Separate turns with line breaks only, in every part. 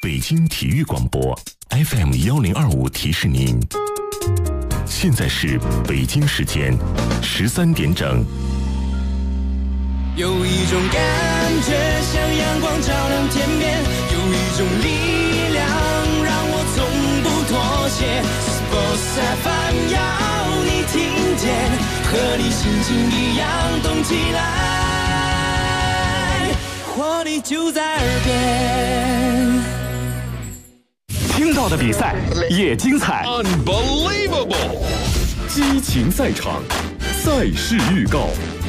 北京体育广播 FM1025提示您，现在是北京时间13点整。
有一种感觉像阳光照亮天边，有一种力量让我从不妥协。Sports FM 要你听见，和你心情一样动起来，活力就在耳边。
听到的比赛也精彩
，Unbelievable！
激情赛场，赛事预告。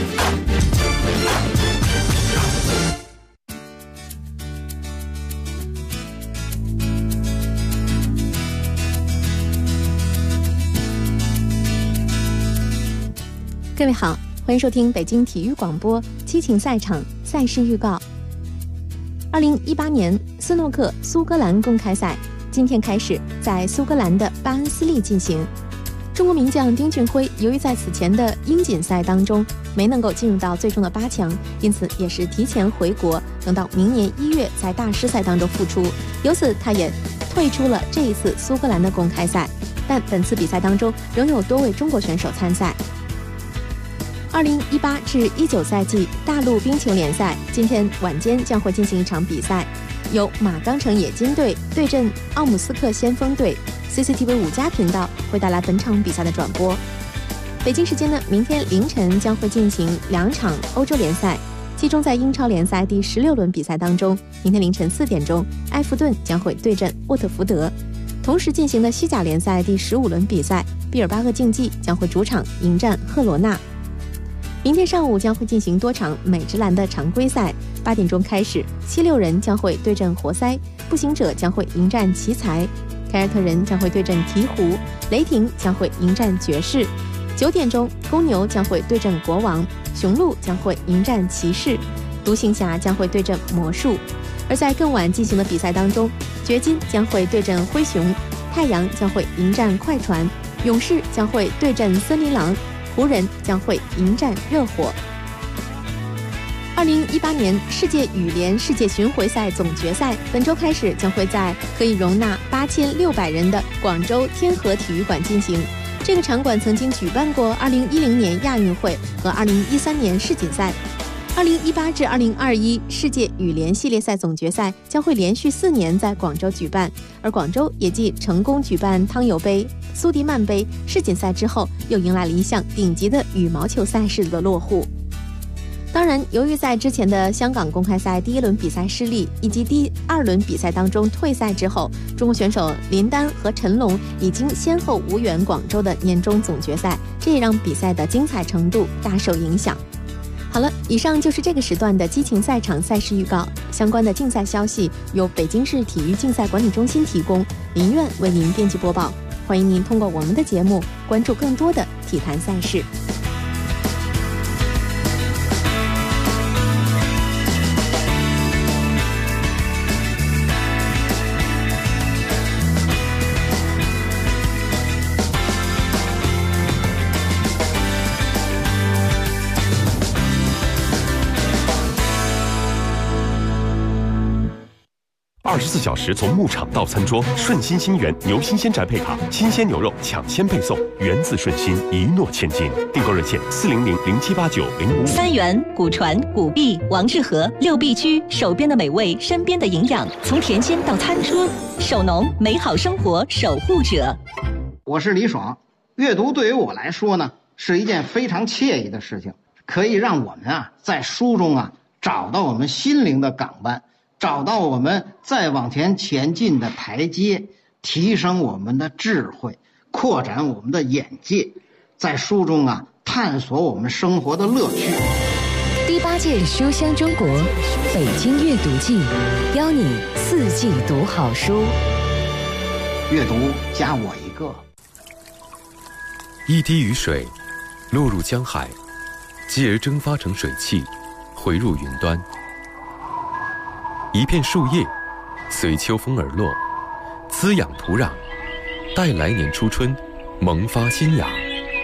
各位好，欢迎收听北京体育广播激情赛场赛事预告。2018年斯诺克苏格兰公开赛今天开始在苏格兰的巴恩斯利进行。中国名将丁俊晖由于在此前的英锦赛当中没能够进入到最终的8强，因此也是提前回国，等到明年1月在大师赛当中复出，由此他也退出了这一次苏格兰的公开赛。但本次比赛当中仍有多位中国选手参赛。2018至19赛季大陆冰球联赛今天晚间将会进行一场比赛，由马钢城冶金队对阵奥姆斯克先锋队。CCTV 5+频道会带来本场比赛的转播。北京时间呢，明天凌晨将会进行2场欧洲联赛，其中在英超联赛第16轮比赛当中，明天凌晨4点钟，埃弗顿将会对阵沃特福德。同时进行的西甲联赛第15轮比赛，毕尔巴鄂竞技将会主场迎战赫罗纳。明天上午将会进行多场美职篮的常规赛，8点钟开始，七六人将会对阵活塞，步行者将会迎战奇才，凯尔特人将会对阵鹈鹕，雷霆将会迎战爵士。9点钟，公牛将会对阵国王，雄鹿将会迎战骑士，独行侠将会对阵魔术。而在更晚进行的比赛当中，掘金将会对阵灰熊，太阳将会迎战快船，勇士将会对阵森林狼，湖人将会迎战热火。2018年世界羽联世界巡回赛总决赛本周开始，将会在可以容纳8600人的广州天河体育馆进行。这个场馆曾经举办过2010年亚运会和2013年世锦赛。2018至2021世界羽联系列赛总决赛将会连续4年在广州举办，而广州也继成功举办汤尤杯、苏迪曼杯、世锦赛之后，又迎来了一项顶级的羽毛球赛事的落户。当然，由于在之前的香港公开赛第1轮比赛失利，以及第2轮比赛当中退赛之后，中国选手林丹和陈龙已经先后无缘广州的年终总决赛，这也让比赛的精彩程度大受影响。好了，以上就是这个时段的激情赛场赛事预告。相关的竞赛消息由北京市体育竞赛管理中心提供，林苑为您编辑播报。欢迎您通过我们的节目关注更多的体坛赛事。
24小时从牧场到餐桌，顺心新源牛新鲜宅配卡，新鲜牛肉抢先配送，源自顺心，一诺千金。订购热线400078905。
三元、古传、古币、王致和6必居，手边的美味，身边的营养，从田间到餐桌，守农，美好生活守护者。
我是李爽。阅读对于我来说呢，是一件非常惬意的事情，可以让我们在书中找到我们心灵的港湾，找到我们再往前进的台阶，提升我们的智慧，扩展我们的眼界，在书中探索我们生活的乐趣。
第8届书香中国北京阅读季，邀你4季读好书。
阅读加我一个。
一滴雨水落入江海，继而蒸发成水汽，回入云端。一片树叶随秋风而落，滋养土壤，待来年初春萌发新芽。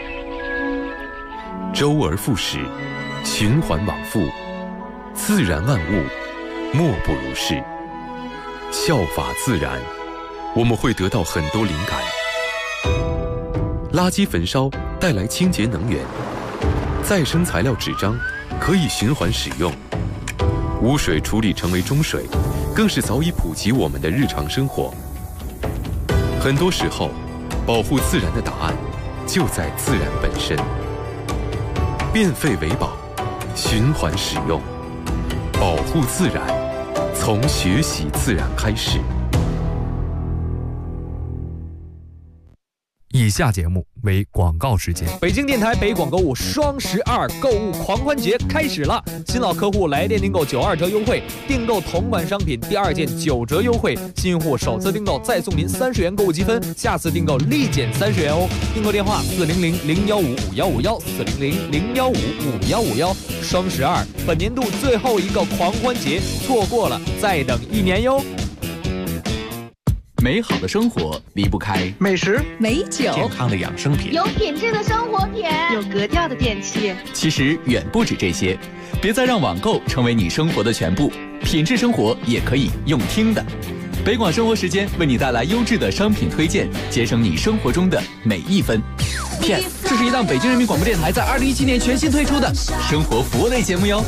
周而复始，循环往复，自然万物莫不如是。 效法自然，我们会得到很多灵感。垃圾焚烧带来清洁能源，再生材料纸张可以循环使用，污水处理成为中水，更是早已普及我们的日常生活。很多时候，保护自然的答案就在自然本身。变废为宝，循环使用，保护自然，从学习自然开始。
以下节目为广告时间。北京电台北广购物双12购物狂欢节开始了，新老客户来电订购92折优惠，订购同款商品第2件9折优惠，新用户首次订购再送您30元购物积分，下次订购立减30元哦。订购电话400-015-5151，400-015-5151，双12本年度最后一个狂欢节，错过了再等1年哟。
美好的生活离不开
美食、
美酒、
健康的养生品、
有品质的生活品、
有格调的电器。
其实远不止这些，别再让网购成为你生活的全部，品质生活也可以用听的。北广生活时间为你带来优质的商品推荐，节省你生活中的每一分。P.S. 这是一档北京人民广播电台在2017年全新推出的生活服务类节目哟。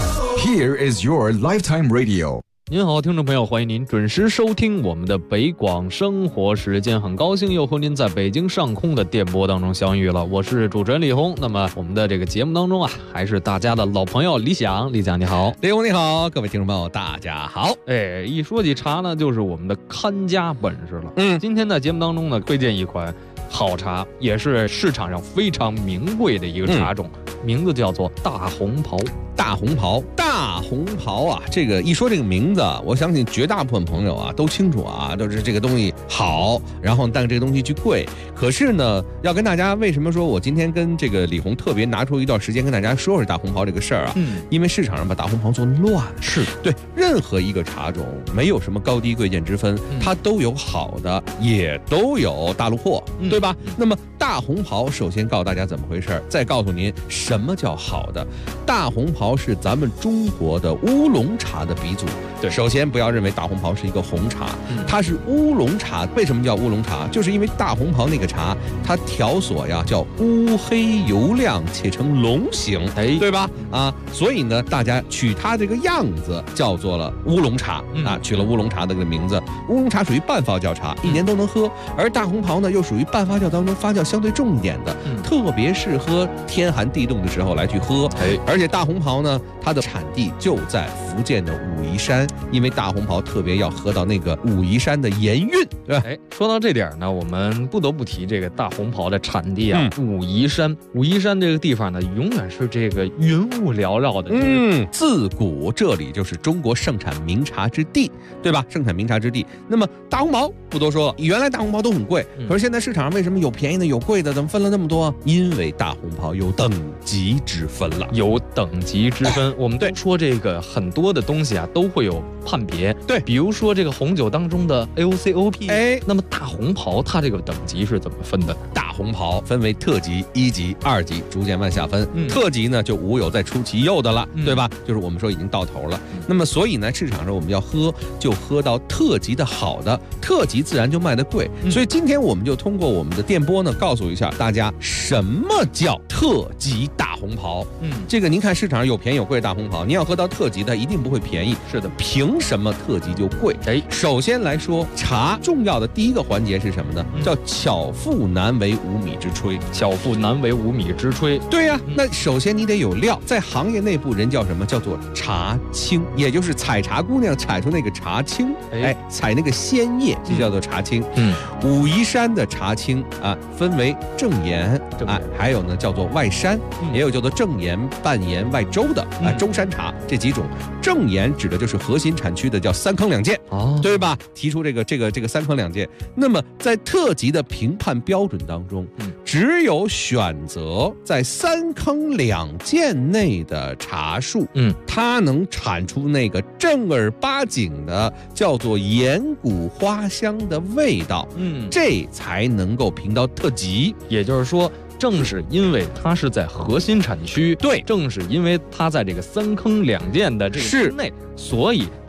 Here is your lifetime radio。
您好，听众朋友，欢迎您准时收听我们的北广生活时间。很高兴又和您在北京上空的电波当中相遇了，我是主持人李红。那么我们的这个节目当中啊，还是大家的老朋友李想。李想你好。
李红你好，各位听众朋友大家好。
一说起茶呢，就是我们的看家本事了。今天在节目当中呢，推荐一款好茶，也是市场上非常名贵的一个茶种，名字叫做大红袍。
大红袍啊，这个一说这个名字，我相信绝大部分朋友啊都清楚啊，就是这个东西好，然后但这个东西巨贵。可是呢，要跟大家为什么说我今天跟这个李红特别拿出一段时间跟大家说说大红袍这个事儿啊？因为市场上把大红袍做乱了。
是
对任何一个茶种没有什么高低贵贱之分，它都有好的，也都有大陆货，对吧？那么大红袍首先告诉大家怎么回事，再告诉您什么叫好的。大红袍是咱们中国的乌龙茶的鼻祖。
对，
首先不要认为大红袍是一个红茶，它是乌龙茶。为什么叫乌龙茶？就是因为大红袍那个茶，它条索呀叫乌黑油亮且呈龙形，对吧？所以呢，大家取它这个样子叫做了乌龙茶啊，取了乌龙茶的这个名字。乌龙茶属于半发酵茶，一年都能喝，而大红袍呢又属于半发酵当中发酵相对重一点的，特别适合天寒地冻的时候来去喝。而且大红袍呢，它的产地就在福建的武夷山，因为大红袍特别要喝到那个武夷山的盐韵，对吧？
说到这点呢，我们不得不提这个大红袍的产地啊，武夷山。武夷山这个地方呢，永远是这个云雾缭绕的。
自古这里就是中国盛产名茶之地，对吧？盛产名茶之地。那么大红袍不多说，原来大红袍都很贵，可是现在市场上为什么有便宜的有贵的，怎么分了那么多？因为大红袍有等级之分了，
有等级之分。我们都说这个很多的东西啊都会有判别，
对，
比如说这个红酒当中的 AOCOP，那么大红袍它这个等级是怎么分的？
大红袍分为特级、1级、2级，逐渐往下分。特级呢就无有再出其右的了，对吧？就是我们说已经到头了。那么所以呢，市场上我们要喝就喝到特级的好的，特级自然就卖得贵。所以今天我们就通过我们的电波呢，告诉一下大家什么叫特级大红袍。这个您看市场上有便宜有贵的大红袍，您要喝到特级的一定不会便宜。
是的，
凭什么特级就贵？首先来说，茶重要的第一个环节是什么呢？叫巧妇难为无米之炊。
巧妇难为无米之炊。
对呀，那首先你得有料，在行业内部人叫什么？叫做茶青，也就是采茶姑娘采出那个茶青，采那个鲜叶就叫做茶青。武夷山的茶青啊，分为正岩啊，还有呢叫做外山，也有叫做正岩、半岩、外周的啊，舟山茶这几种。正岩指的就是核心产区的叫三坑两涧，对吧？提出这个三坑两涧。那么在特级的评判标准当中，只有选择在三坑两涧内的茶树，它能产出那个正儿八经的叫做岩谷花香的味道，这才能够评到特级。
也就是说，正是因为它是在核心产区，
对，
正是因为它在这个三坑两涧的这个之内，所以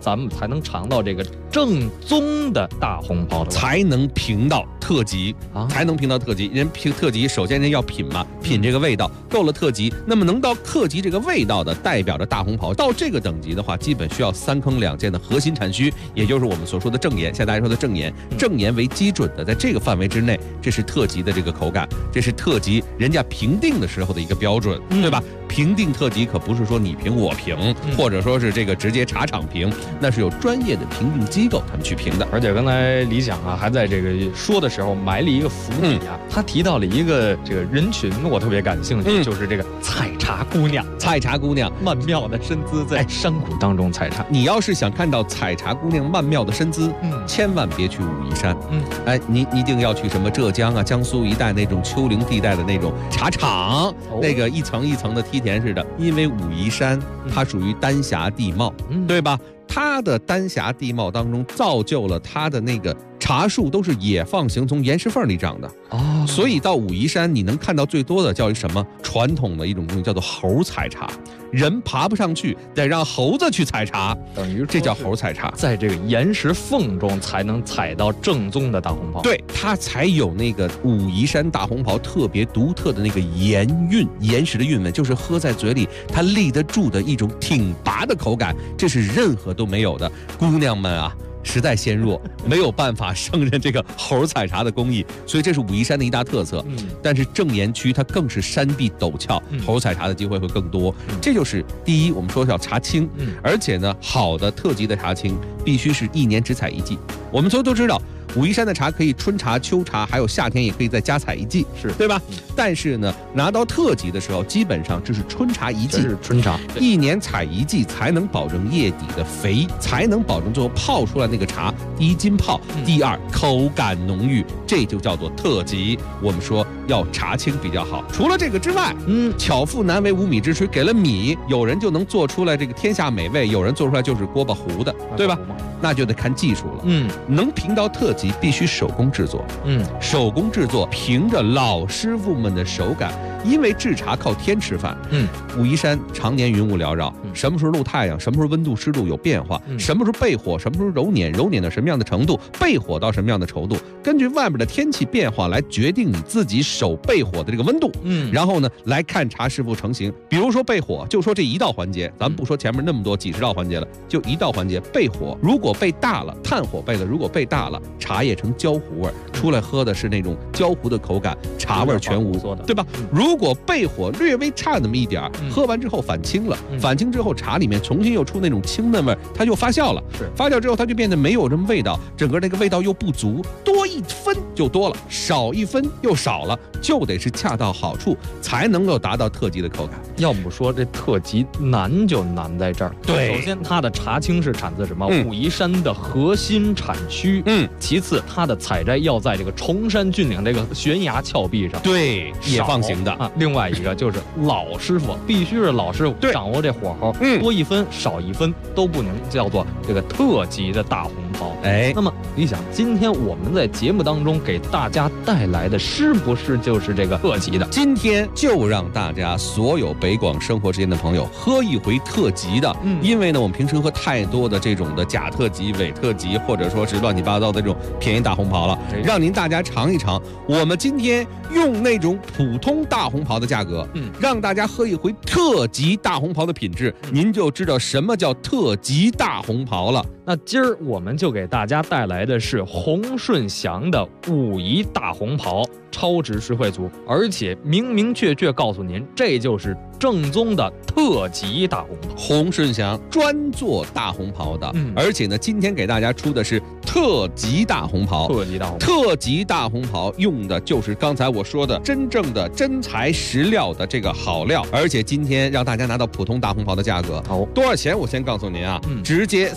咱们才能尝到这个正宗的大红袍的，
才能评到特级啊，才能评到特级。人评特级，首先人要品嘛，品这个味道，够了特级。那么能到特级这个味道的，代表着大红袍。到这个等级的话，基本需要3坑2涧的核心产区，也就是我们所说的正盐。现在大家说的正盐，正盐为基准的，在这个范围之内，这是特级的这个口感，这是特级人家评定的时候的一个标准，对吧？评定特级可不是说你评我评，或者说是这个直接茶厂评，那是有专业的评定机构他们去评的。
而且刚才李想啊，还在这个说的时候埋了一个伏笔啊，他提到了一个这个人群，我特别感兴趣，就是这个采茶姑娘。
采茶姑娘
曼妙的身姿在山谷当中采茶。
你要是想看到采茶姑娘曼妙的身姿，千万别去武夷山，你一定要去什么浙江啊、江苏一带那种丘陵地带的那种茶厂，那个一层一层的梯田似的。因为武夷山它属于丹霞地貌，对吧？它的丹霞地貌当中造就了它的那个茶树都是野放型，从岩石缝里长的所以到武夷山你能看到最多的叫什么？传统的一种东西叫做猴采茶，人爬不上去，得让猴子去采茶，
等于
这叫猴采茶。
在这个岩石缝中才能采到正宗的大红袍，
对，它才有那个武夷山大红袍特别独特的那个岩韵，岩石的韵味，就是喝在嘴里它立得住的一种挺拔的口感，这是任何都没有的。姑娘们啊，实在纤弱，没有办法胜任这个猴采茶的工艺，所以这是武夷山的一大特色。但是正岩区它更是山壁陡峭，猴采茶的机会会更多。这就是第一，我们说要茶青，而且呢，好的特级的茶青必须是1年只采1季。我们所有都知道，武夷山的茶可以春茶、秋茶，还有夏天也可以再加采1季，是对吧？但是呢，拿到特级的时候，基本上这是春茶1季，
是春茶
，1年采1季，才能保证叶底的肥，才能保证最后泡出来那个茶，第一浸泡，第二口感浓郁，这就叫做特级。我们说要茶青比较好。除了这个之外，巧妇难为无米之炊，给了米，有人就能做出来这个天下美味，有人做出来就是锅巴糊的，对吧？那就得看技术了。能评到特级必须手工制作，手工制作凭着老师傅们的手感，因为制茶靠天吃饭。武夷山常年云雾缭绕，什么时候露太阳，什么时候温度湿度有变化，什么时候焙火，什么时候揉捻，揉捻到什么样的程度，焙火到什么样的程度，根据外面的天气变化来决定你自己手焙火的这个温度。然后呢，来看茶师傅成型。比如说焙火，就说这一道环节，咱们不说前面那么多几十道环节了，就一道环节焙火。如果焙大了，炭火焙的，如果焙大了，茶叶成焦糊味，出来喝的是那种焦糊的口感，茶味全无，对吧？如果焙火略微差那么一点，喝完之后反清了，反清之后茶里面重新又出那种清嫩味，它就发酵了。发酵之后它就变得没有这么味道，整个那个味道又不足，多1分就多了，少1分又少了，就得是恰到好处，才能够达到特级的口感。
要不说这特级难就难在这儿。
对，
首先它的茶青是产自什么？武夷山的核心产区。其次它的采摘要在这个崇山峻岭这个悬崖峭壁上，
对，野放型的
啊。另外一个就是老师傅，必须是老师傅掌握这火候，多1分少1分都不能叫做这个特级的大红袍。那么你想，今天我们在节目当中给大家带来的是不是就是这个特级的？
今天就让大家所有北广生活之间的朋友喝一回特级的。因为呢，我们平时喝太多的这种的假特级、伪特级，或者说是乱七八糟的这种便宜大红袍了，让您大家尝一尝。我们今天用那种普通大红袍的价格，让大家喝一回特级大红袍的品质，您就知道什么叫特级大红袍了。
那今儿我们就给大家带来的是洪顺祥的武夷大红袍超值实惠组，而且明明确确告诉您，这就是正宗的特级大红袍。
洪顺祥专做大红袍的，而且呢，今天给大家出的是特级大红袍。特级大红袍用的就是刚才我说的真正的真材实料的这个好料，而且今天让大家拿到普通大红袍的价格。多少钱？我先告诉您啊，直接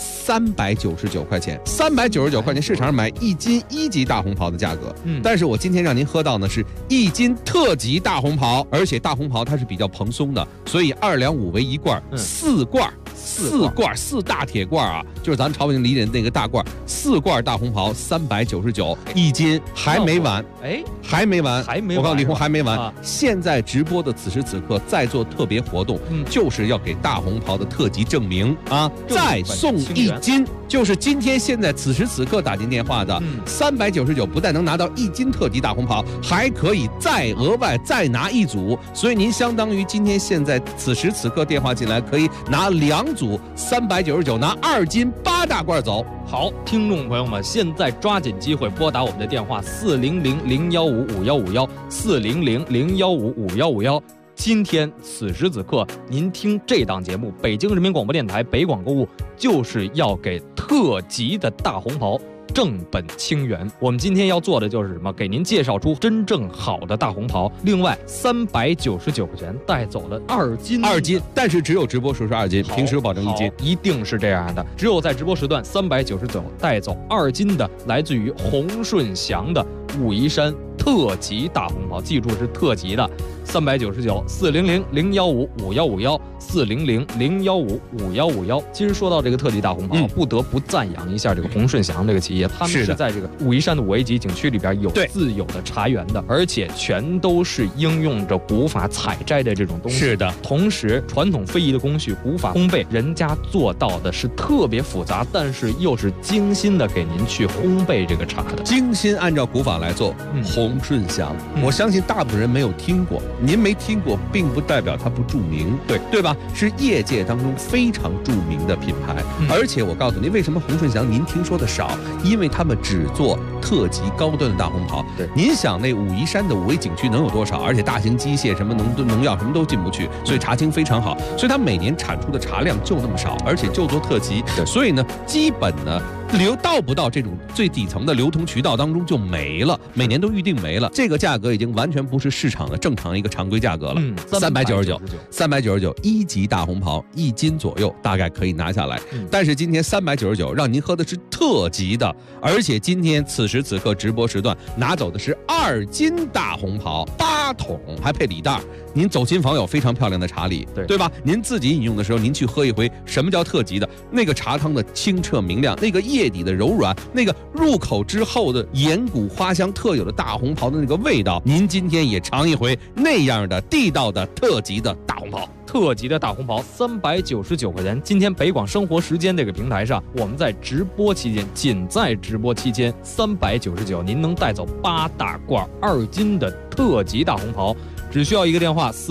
399块钱，399块钱，市场上买1斤1级大红袍的价格。但是我今天让您喝到呢是1斤特级大红袍，而且大红袍它是比较蓬松的，所以2两5为1罐，4罐 4大铁罐啊，就是咱朝阳理解的那个大罐，4罐大红袍399一斤，还没完，还没完，我告诉李红还没完。现在直播的此时此刻在做特别活动，就是要给大红袍的特级证明啊，再送1斤。就是今天现在此时此刻打进电话的399，不但能拿到1斤特级大红袍，还可以再额外再拿1组，所以您相当于今天现在此时此刻电话进来可以拿2组399，拿2斤8大罐走。
好，听众朋友们，现在抓紧机会拨打我们的电话400-015-5151，400-015-5151。今天此时此刻，您听这档节目，北京人民广播电台北广购物就是要给特级的大红袍正本清源。我们今天要做的就是什么？给您介绍出真正好的大红袍。另外，399块钱带走了2斤，
但是只有直播时是2斤，平时保证1斤，
一定是这样的。只有在直播时段399带走2斤的，来自于洪顺祥的武夷山特级大红袍，记住是特级的。399-400-015-5151，400-015-5151。其实说到这个特级大红袍，不得不赞扬一下这个洪顺祥这个企业，他们是在这个武夷山的5A级景区里边有自有的茶园的，而且全都是应用着古法采摘的这种东西。
是的，
同时传统非遗的工序，古法烘焙，人家做到的是特别复杂，但是又是精心的给您去烘焙这个茶的，
精心按照古法来做。洪顺祥，我相信大部分人没有听过。您没听过，并不代表它不著名，对吧？是业界当中非常著名的品牌。而且我告诉您，为什么洪顺祥您听说的少？因为他们只做特级高端的大红袍。您想那武夷山的5A景区能有多少？而且大型机械什么农药什么都进不去，所以茶青非常好。所以它每年产出的茶量就那么少，而且就做特级。所以呢，基本呢到不到这种最底层的流通渠道当中就没了，每年都预定没了。这个价格已经完全不是市场的正常一个常规价格了。399，1级大红袍1斤左右，大概可以拿下来。但是今天399让您喝的是特级的，而且今天此时此刻直播时段拿走的是2斤大红袍8桶，还配礼袋。您走亲访友非常漂亮的茶礼，对吧？您自己饮用的时候，您去喝一回，什么叫特级的？那个茶汤的清澈明亮，那个叶底的柔软，那个入口之后的岩谷花香特有的大红袍的那个味道，您今天也尝一回那样的地道的特级的大红袍。
特级的大红袍399块钱。今天北广生活时间这个平台上，我们在直播期间，仅在直播期间399，您能带走8大罐2斤的特级大红袍。只需要一个电话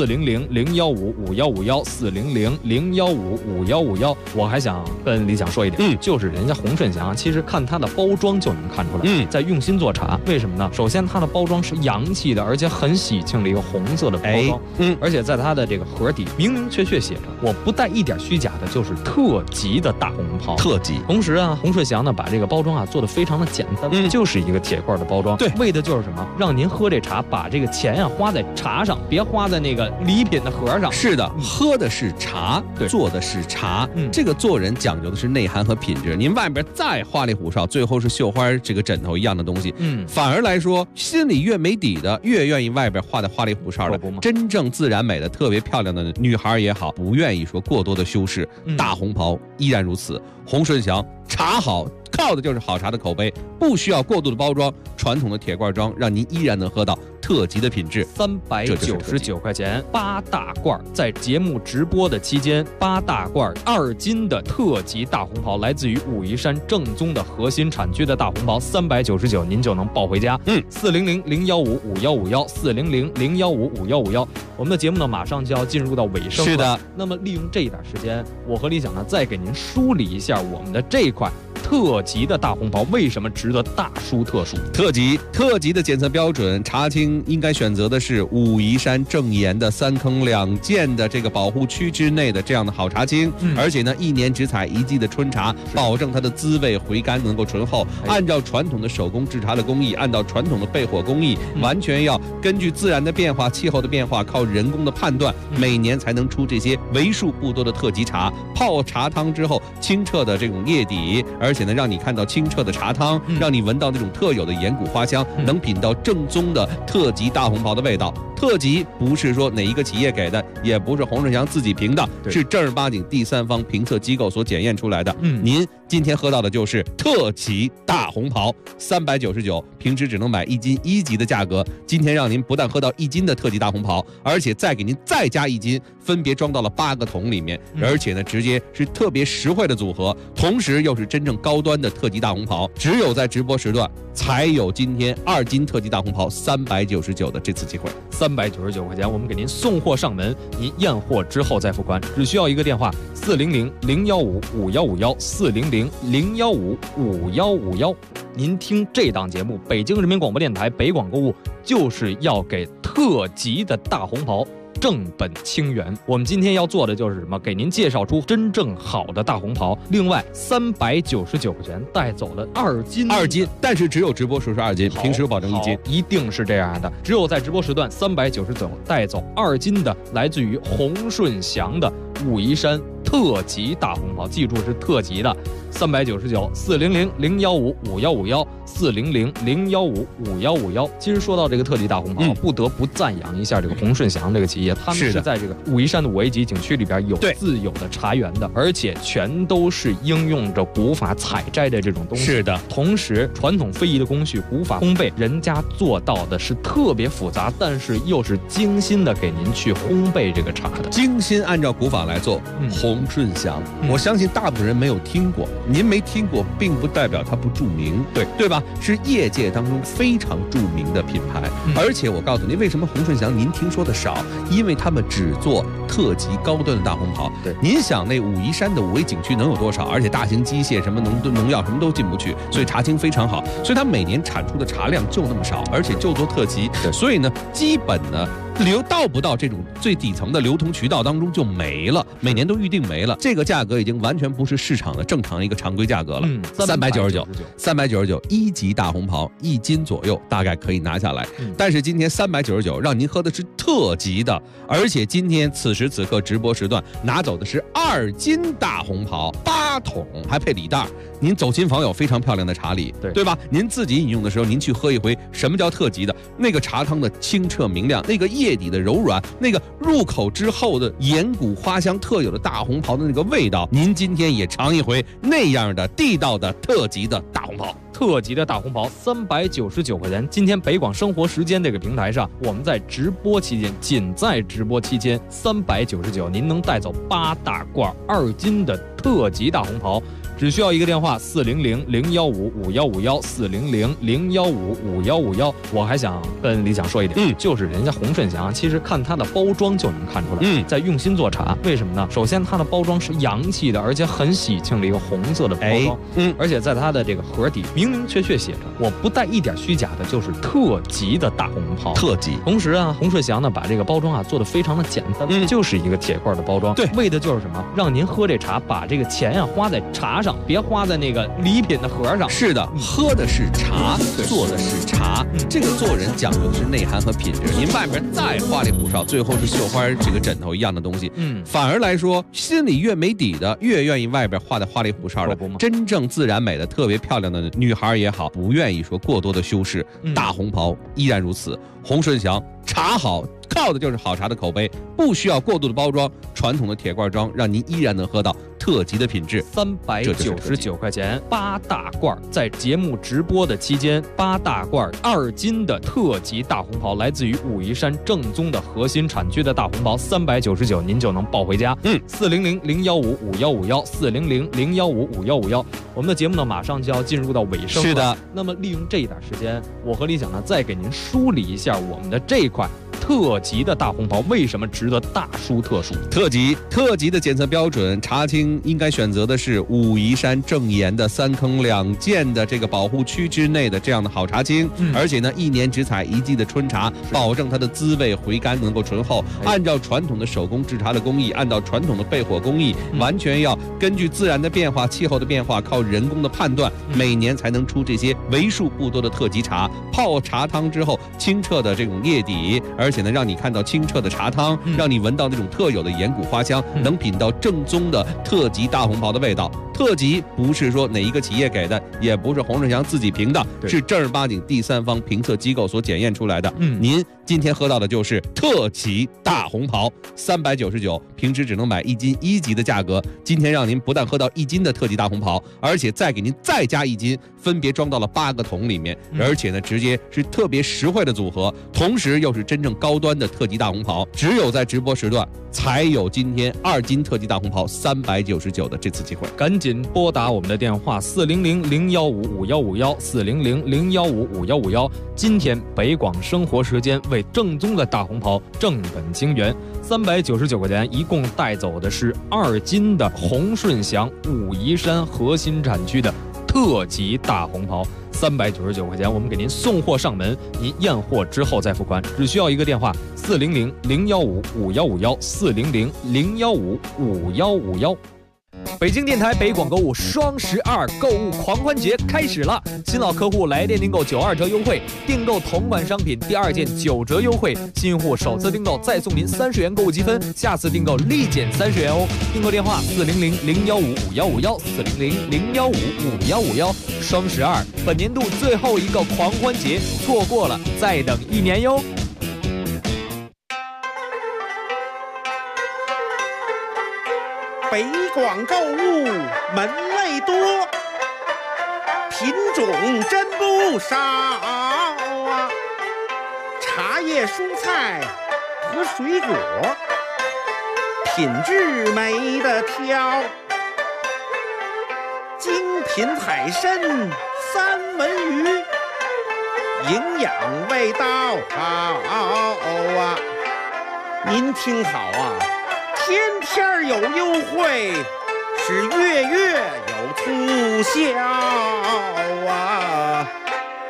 400-015-5151，400-015-5151。我还想跟李想说一点，就是人家洪顺祥，其实看它的包装就能看出来，在用心做茶。为什么呢？首先它的包装是洋气的，而且很喜庆的一个红色的包装，而且在它的这个盒底明明确确写着，我不带一点虚假的，就是特级的大红袍，
特级。
同时啊，洪顺祥呢把这个包装啊做得非常的简单，就是一个铁罐的包装，为的就是什么？让您喝这茶，把这个钱啊花在茶上，别花在那个礼品的盒上。
是的，喝的是茶，做的是茶。这个做人讲究的是内涵和品质。您外边再花里胡哨，最后是绣花这个枕头一样的东西，反而来说，心里越没底的，越愿意外边画的花里胡哨的。真正自然美的、特别漂亮的女孩也好，不愿意说过多的修饰。大红袍依然如此。洪顺祥茶好，靠的就是好茶的口碑，不需要过度的包装，传统的铁罐装，让您依然能喝到特级的品质。
399块钱8大罐，在节目直播的期间，8大罐2斤的特级大红袍，来自于武夷山正宗的核心产区的大红袍，399您就能抱回家。400-015-5151，400-015-5151。我们的节目呢，马上就要进入到尾声了。
是的，
那么利用这一点时间，我和李想呢，再给您梳理一下我们的这一块特级的大红袍为什么值得大书特书。
特级的检测标准，茶青应该选择的是武夷山正岩的3坑2涧的这个保护区之内的这样的好茶青，而且呢1年只采1季的春茶，保证它的滋味回甘能够醇厚。按照传统的手工制茶的工艺，按照传统的焙火工艺，完全要根据自然的变化、气候的变化，靠人工的判断，每年才能出这些为数不多的特级茶。泡茶汤之后，清澈的这种叶底，而且且呢，让你看到清澈的茶汤，让你闻到那种特有的岩谷花香，能品到正宗的特级大红袍的味道。特级不是说哪一个企业给的，也不是洪顺祥自己评的，是正儿八经第三方评测机构所检验出来的。您今天喝到的就是特级大红袍，399，平时只能买1斤1级的价格，今天让您不但喝到1斤的特级大红袍，而且再给您再加1斤，分别装到了8个桶里面，而且呢，直接是特别实惠的组合，同时又是真正高端的特级大红袍，只有在直播时段才有今天2斤特级大红袍399的这次机会。
399块钱，我们给您送货上门，您验货之后再付款，只需要一个电话400-015-5151，400-015-5151。您听这档节目，北京人民广播电台北广购物就是要给特级的大红袍正本清源。我们今天要做的就是什么？给您介绍出真正好的大红袍。另外，399块钱带走了2斤，2斤，
但是只有直播时是2斤，平时保证1斤，
一定是这样的。只有在直播时段399带走2斤的，来自于洪顺祥的武夷山特级大红袍，记住是特级的。399-400-015-5151，400-015-5151。其实说到这个特级大红袍，不得不赞扬一下这个洪顺祥这个企业，他们是在这个武夷山的5 A 级景区里边有自有的茶园的，而且全都是应用着古法采摘的这种东西。
是的，
同时传统非遗的工序，古法烘焙，人家做到的是特别复杂，但是又是精心的给您去烘焙这个茶的，
精心按照古法来做。洪顺祥，我相信大部分人没有听过，您没听过，并不代表它不著名，对吧？是业界当中非常著名的品牌，而且我告诉您，为什么洪顺祥您听说的少？因为他们只做特级高端的大红袍。
对，
您想那武夷山的5A景区能有多少？而且大型机械什么农药什么都进不去，所以茶青非常好，所以它每年产出的茶量就那么少，而且就做特级，所以呢，基本呢到不到这种最底层的流通渠道当中就没了，每年都预定没了，这个价格已经完全不是市场的正常一个常规价格了。399 1级大红袍1斤左右大概可以拿下来，但是今天399让您喝的是特级的，而且今天此时此刻直播时段拿走的是2斤大红袍8桶，还配礼袋，您走亲访友非常漂亮的茶礼，对吧？您自己饮用的时候，您去喝一回，什么叫特级的？那个茶汤的清澈明亮，那个叶底的柔软，那个入口之后的岩谷花香特有的大红袍的那个味道，您今天也尝一回那样的地道的特级的大红袍。
特级的大红袍399块钱。今天北广生活时间这个平台上，我们在直播期间，仅在直播期间399，您能带走8大罐2斤的特级大红袍。只需要一个电话400-015-5151，400-015-5151。我还想跟李想说一点，就是人家洪顺祥，其实看它的包装就能看出来，在用心做茶。为什么呢？首先它的包装是洋气的，而且很喜庆的一个红色的包装，而且在它的这个盒底明明确确写着，我不带一点虚假的，就是特级的大红袍，
特级。
同时啊，洪顺祥呢把这个包装啊做得非常的简单，就是一个铁罐的包装，为的就是什么？让您喝这茶，把这个钱啊花在茶上。别花在那个礼品的盒上。
是的，喝的是茶，做的是茶。这个做人讲究的是内涵和品质。您外边再花里胡哨，最后是绣花这个枕头一样的东西，反而来说，心里越没底的，越愿意外边画的花里胡哨的。真正自然美的、特别漂亮的女孩也好，不愿意说过多的修饰。大红袍依然如此。洪顺祥茶好，靠的就是好茶的口碑，不需要过度的包装，传统的铁罐装，让您依然能喝到特级的品质。
399块钱8大罐，在节目直播的期间，8大罐2斤的特级大红袍，来自于武夷山正宗的核心产区的大红袍，399您就能抱回家。400-015-5151，400-015-5151。我们的节目呢，马上就要进入到尾声了。
是的，
那么利用这一点时间，我和李想呢，再给您梳理一下我们的这一块特级的大红袍为什么值得大书特书。
特级的检测标准，茶青应该选择的是武夷山正岩的3坑2涧的这个保护区之内的这样的好茶青，而且呢1年只采1季的春茶，保证它的滋味回甘能够醇厚。按照传统的手工制茶的工艺，按照传统的焙火工艺，完全要根据自然的变化、气候的变化，靠人工的判断，每年才能出这些为数不多的特级茶。泡茶汤之后，清澈的这种叶底，而且且呢，让你看到清澈的茶汤，让你闻到那种特有的岩谷花香，能品到正宗的特级大红袍的味道。特级不是说哪一个企业给的，也不是洪世祥自己评的，是正儿八经第三方评测机构所检验出来的。您今天喝到的就是特级大红袍，399，平时只能买1斤1级的价格，今天让您不但喝到1斤的特级大红袍，而且再给您再加1斤，分别装到了8个桶里面，而且呢，直接是特别实惠的组合，同时又是真正高端的特级大红袍，只有在直播时段才有今天2斤特级大红袍399的这次机会，
赶紧拨打我们的电话400-015-5151，400-015-5151。今天北广生活时间为正宗的大红袍正本经源，399块钱，一共带走的是2斤的洪顺祥武夷山核心产区的特级大红袍，399块钱，我们给您送货上门，您验货之后再付款，只需要一个电话400-015-5151，400-015-5151。北京电台北广购物双12购物狂欢节开始了，新老客户来电订购92折优惠，订购同款商品第2件9折优惠，新用户首次订购再送您30元购物积分，下次订购立减30元哦。订购电话400-015-5151，400-015-5151。双12本年度最后一个狂欢节，错过了再等1年哟。
北广购物门类多，品种真不少啊！茶叶、蔬菜和水果，品质没得挑。精品海参、三文鱼，营养味道好啊！您听好啊！天天有优惠，是月月有促销啊！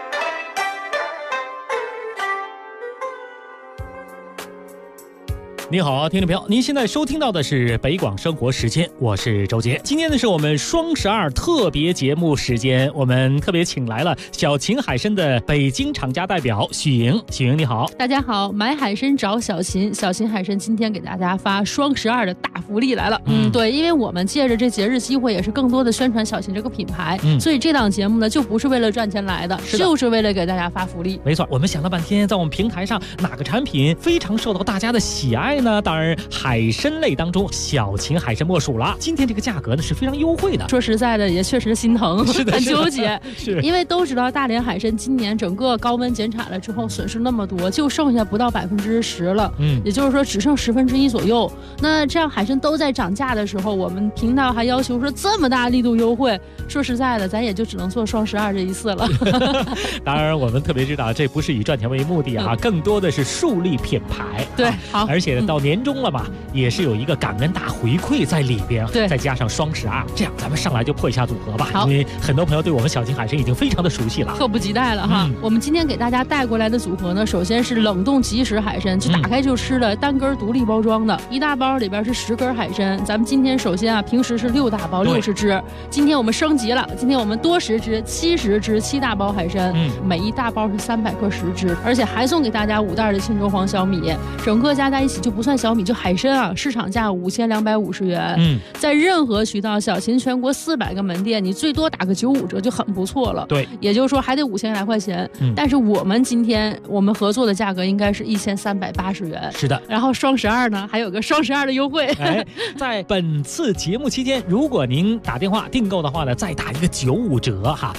您好，听众朋友，您现在收听到的是北广生活时间，我是周杰。今天呢是我们双12特别节目时间，我们特别请来了小秦海参的北京厂家代表许莹。许莹你好。
大家好，买海参找小秦，小秦海参今天给大家发双12的大福利来了。对，因为我们借着这节日机会，也是更多的宣传小秦这个品牌，所以这档节目呢就不是为了赚钱来的，就是为了给大家发福利。
没错，我们想了半天，在我们平台上哪个产品非常受到大家的喜爱呢？当然海参类当中小秦海参莫属了。今天这个价格呢是非常优惠的，
说实在的也确实心疼，很纠结。
是
因为都知道大连海参今年整个高温减产了之后损失那么多，就剩下不到10%了，也就是说只剩1/10左右。那这样海参都在涨价的时候，我们频道还要求说这么大力度优惠，说实在的咱也就只能做双12这一次了。
当然我们特别知道这不是以赚钱为目的啊，更多的是树立品牌。
对，好，
而且到年终了嘛，也是有一个感恩大回馈在里边，
对，
再加上双12，这样咱们上来就破一下组合吧。
好，
因为很多朋友对我们小秦海参已经非常的熟悉了，
迫不及待了哈。我们今天给大家带过来的组合呢，首先是冷冻即食海参，就打开就吃的，单根独立包装的，一大包里边是10根海参。咱们今天首先啊，平时是6大包60只，今天我们升级了，今天我们多10只70只7大包海参，每一大包是300克10只，而且还送给大家5袋的沁州黄小米，整个加在一起就不算小米，就海参啊，市场价5250元。在任何渠道，小秦全国400个门店，你最多打个95折就很不错了。
对，
也就是说还得5000来块钱。但是我们今天我们合作的价格应该是1380元。
是的，
然后双12呢还有个双12的优惠。
在本次节目期间，如果您打电话订购的话呢，再打一个95折哈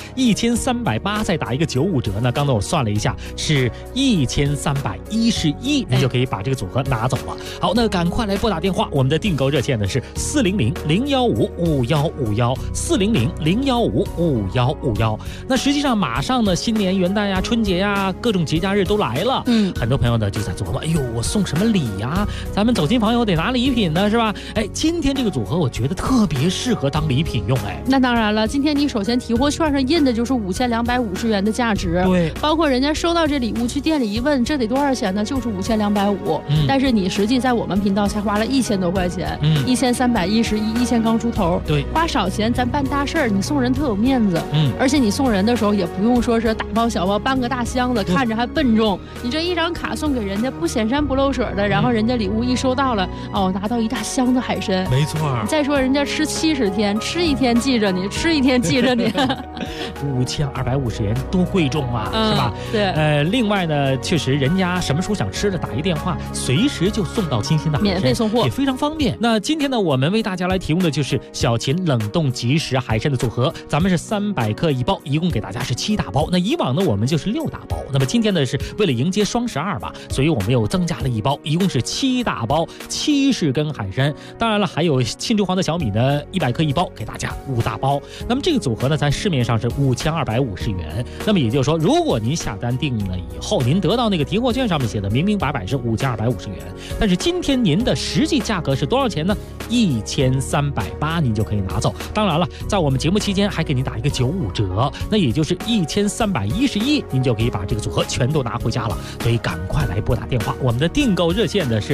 ，1380再打一个95折呢，刚才我算了一下是1311，您就可以把这个组合拿走了。好，那赶快来拨打电话，我们的订购热线呢是400-015-5151，400-015-5151。那实际上马上呢，新年元旦呀、春节呀，各种节假日都来了。很多朋友呢就在琢磨，哎呦，我送什么礼呀？咱们走亲访友得拿礼品呢，是吧？今天这个组合我觉得特别适合当礼品用。
那当然了，今天你首先提货券上印的就是5250元的价值，
对，
包括人家收到这礼物去店里一问，这得多少钱呢？就是5250。但是你实际在我们频道才花了1000多块钱，1311，1000刚出头。
对，
花少钱咱办大事儿，你送人特有面子。而且你送人的时候也不用说是大包小包搬个大箱子，看着还笨重。你这一张卡送给人家，不显山不漏水的，然后人家礼物一收到了，拿到一大箱子海参。
没错。
再说人家吃70天，吃1天记着你，吃1天记着你。
5250元多贵重啊，是吧？
对。
另外呢，确实人家什么时候想吃的，打一电话，随时就送到新鲜的海参，
免费送货，
也非常方便。那今天呢，我们为大家来提供的就是小秦冷冻即食海参的组合，咱们是300克一包，一共给大家是7大包。那以往呢，我们就是6大包。那么今天呢，是为了迎接双12吧，所以我们又增加了一包，一共是7大包，70根海参。当然了，还有庆州黄的小米呢，100克一包，给大家5大包。那么这个组合呢，在市面上是5250元。那么也就是说，如果您下单定了以后，您得到那个提货券上面写的明明白白是5250元，但是今天您的实际价格是多少钱呢？1380，您就可以拿走。当然了，在我们节目期间还给您打一个95折，那也就是1311，您就可以把这个组合全都拿回家了。所以赶快来拨打电话，我们的订购热线呢是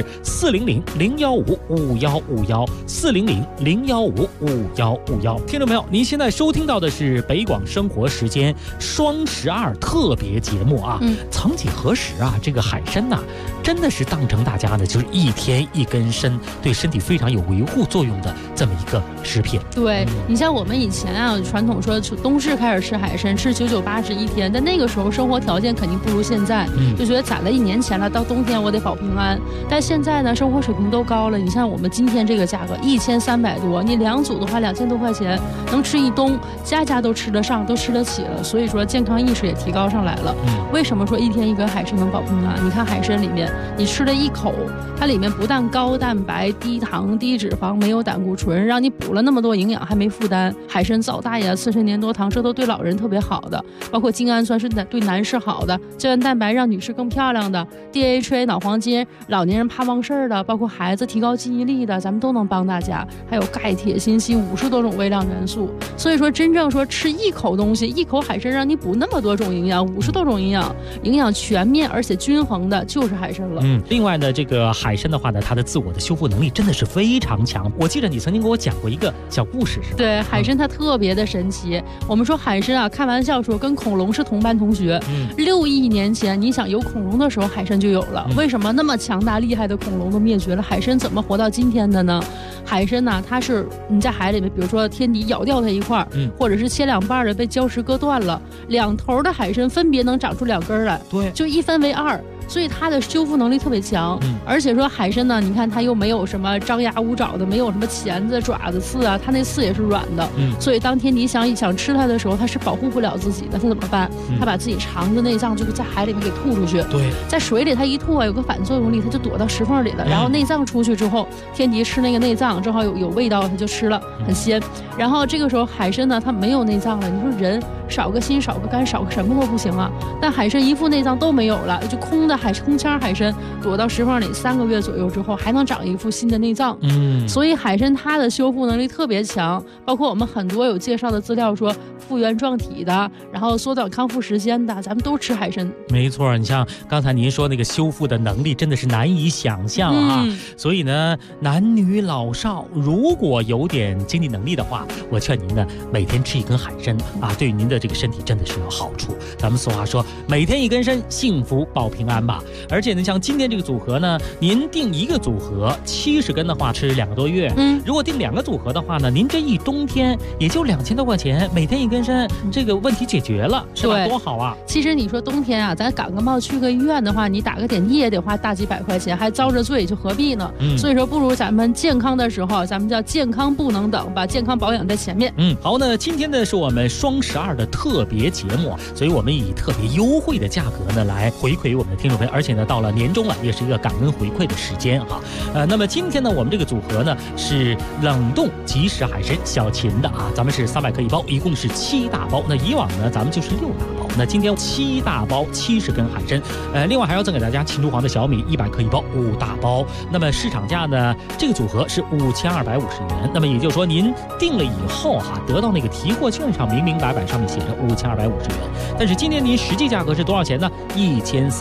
400-015-5151，400-015-5151。听众朋友，您现在收听到的是北广生活时间双12特别节目啊。曾几何时啊，这个海参呐，真的是当成大家呢就是1天1根参，对身体非常有维护作用的这么一个食品。
对，你像我们以前啊，传统说冬至开始吃海参，吃998吃1天，但那个时候生活条件肯定不如现在，就觉得攒了1年钱了，到冬天我得保平安。但现在呢，生活水平都高了，你像我们今天这个价格1300多，你2组的话2000多块钱，能吃一冬，家家都吃得上，都吃得起了。所以说健康意识也提高上来了。为什么说1天1根海参能保平安？你看海参里面，你吃了1口，它里面不但高蛋白、低糖、低脂肪，没有胆固醇，让你补了那么多营养还没负担。海参皂苷呀、次生粘多糖，这都对老人特别好的，包括精氨酸是对男士好的，胶原蛋白让女士更漂亮的， DHA 脑黄金，老年人怕忘事儿的，包括孩子提高记忆力的，咱们都能帮大家。还有钙、铁、锌、硒50多种微量元素。所以说真正说吃1口东西，1口海参让你补那么多种营养，50多种营养，营养全面而且均衡的就是海参了。
另外呢，这个海参的话呢，它的自我的修复能力真的是非常强。我记得你曾经给我讲过一个小故事，是吧？
对，海参它特别的神奇。我们说海参啊，开玩笑说跟恐龙是同班同学。6亿年前，你想有恐龙的时候，海参就有了。为什么那么强大厉害的恐龙都灭绝了，海参怎么活到今天的呢？海参呢，它是你在海里面，比如说天敌咬掉它一块，或者是切2半的被礁石割断了，2头的海参分别能长出2根来，
对，
就1分为2。所以它的修复能力特别强，而且说海参呢，你看它又没有什么张牙舞爪的，没有什么钳子、爪子、刺啊，它那刺也是软的，所以当天敌想吃它的时候，它是保护不了自己的，它怎么办？它把自己肠子、内脏就在海里面给吐出去。
对，
在水里它一吐啊，有个反作用力，它就躲到石缝里了。然后内脏出去之后，天敌吃那个内脏，正好有味道，它就吃了，很鲜。然后这个时候海参呢，它没有内脏了，你说人少个心、少个肝、少个什么都不行啊。但海参一副内脏都没有了，就空腔海参躲到石缝里3个月左右之后，还能长一副新的内脏。所以海参它的修复能力特别强，包括我们很多有介绍的资料说复原状体的，然后缩短康复时间的，咱们都吃海参。
没错，你像刚才您说那个修复的能力真的是难以想象啊。所以呢，男女老少如果有点经济能力的话，我劝您呢每天吃1根海参啊，对于您的这个身体真的是有好处。咱们俗话说，每天1根参，幸福保平安吧。而且呢，像今天这个组合呢，您订1个组合70根的话，吃2个多月。如果订2个组合的话呢，您这一冬天也就2000多块钱，每天1根参，这个问题解决了，是吧？多好啊！
其实你说冬天啊，咱感个冒去个医院的话，你打个点滴也得花大几百块钱，还遭着罪，就何必呢？所以说，不如咱们健康的时候，咱们叫健康不能等，把健康保养在前面。
好，那今天呢是我们双12的特别节目，所以我们以特别优惠的价格呢来回馈我们的听众朋友，而且呢到了年终了，也是一个感恩回馈的时间哈。那么今天呢，我们这个组合呢是冷冻即食海参小秦的啊，咱们是300克一包，一共是7大包。那以往呢咱们就是6大包，那今天7大包70根海参，另外还要赠给大家秦珠黄的小米100克一包5大包。那么市场价呢，这个组合是5250元。那么也就是说，您订了以后哈，得到那个提货券上明明白白上面写着5250元，但是今天您实际价格是多少钱呢？1380。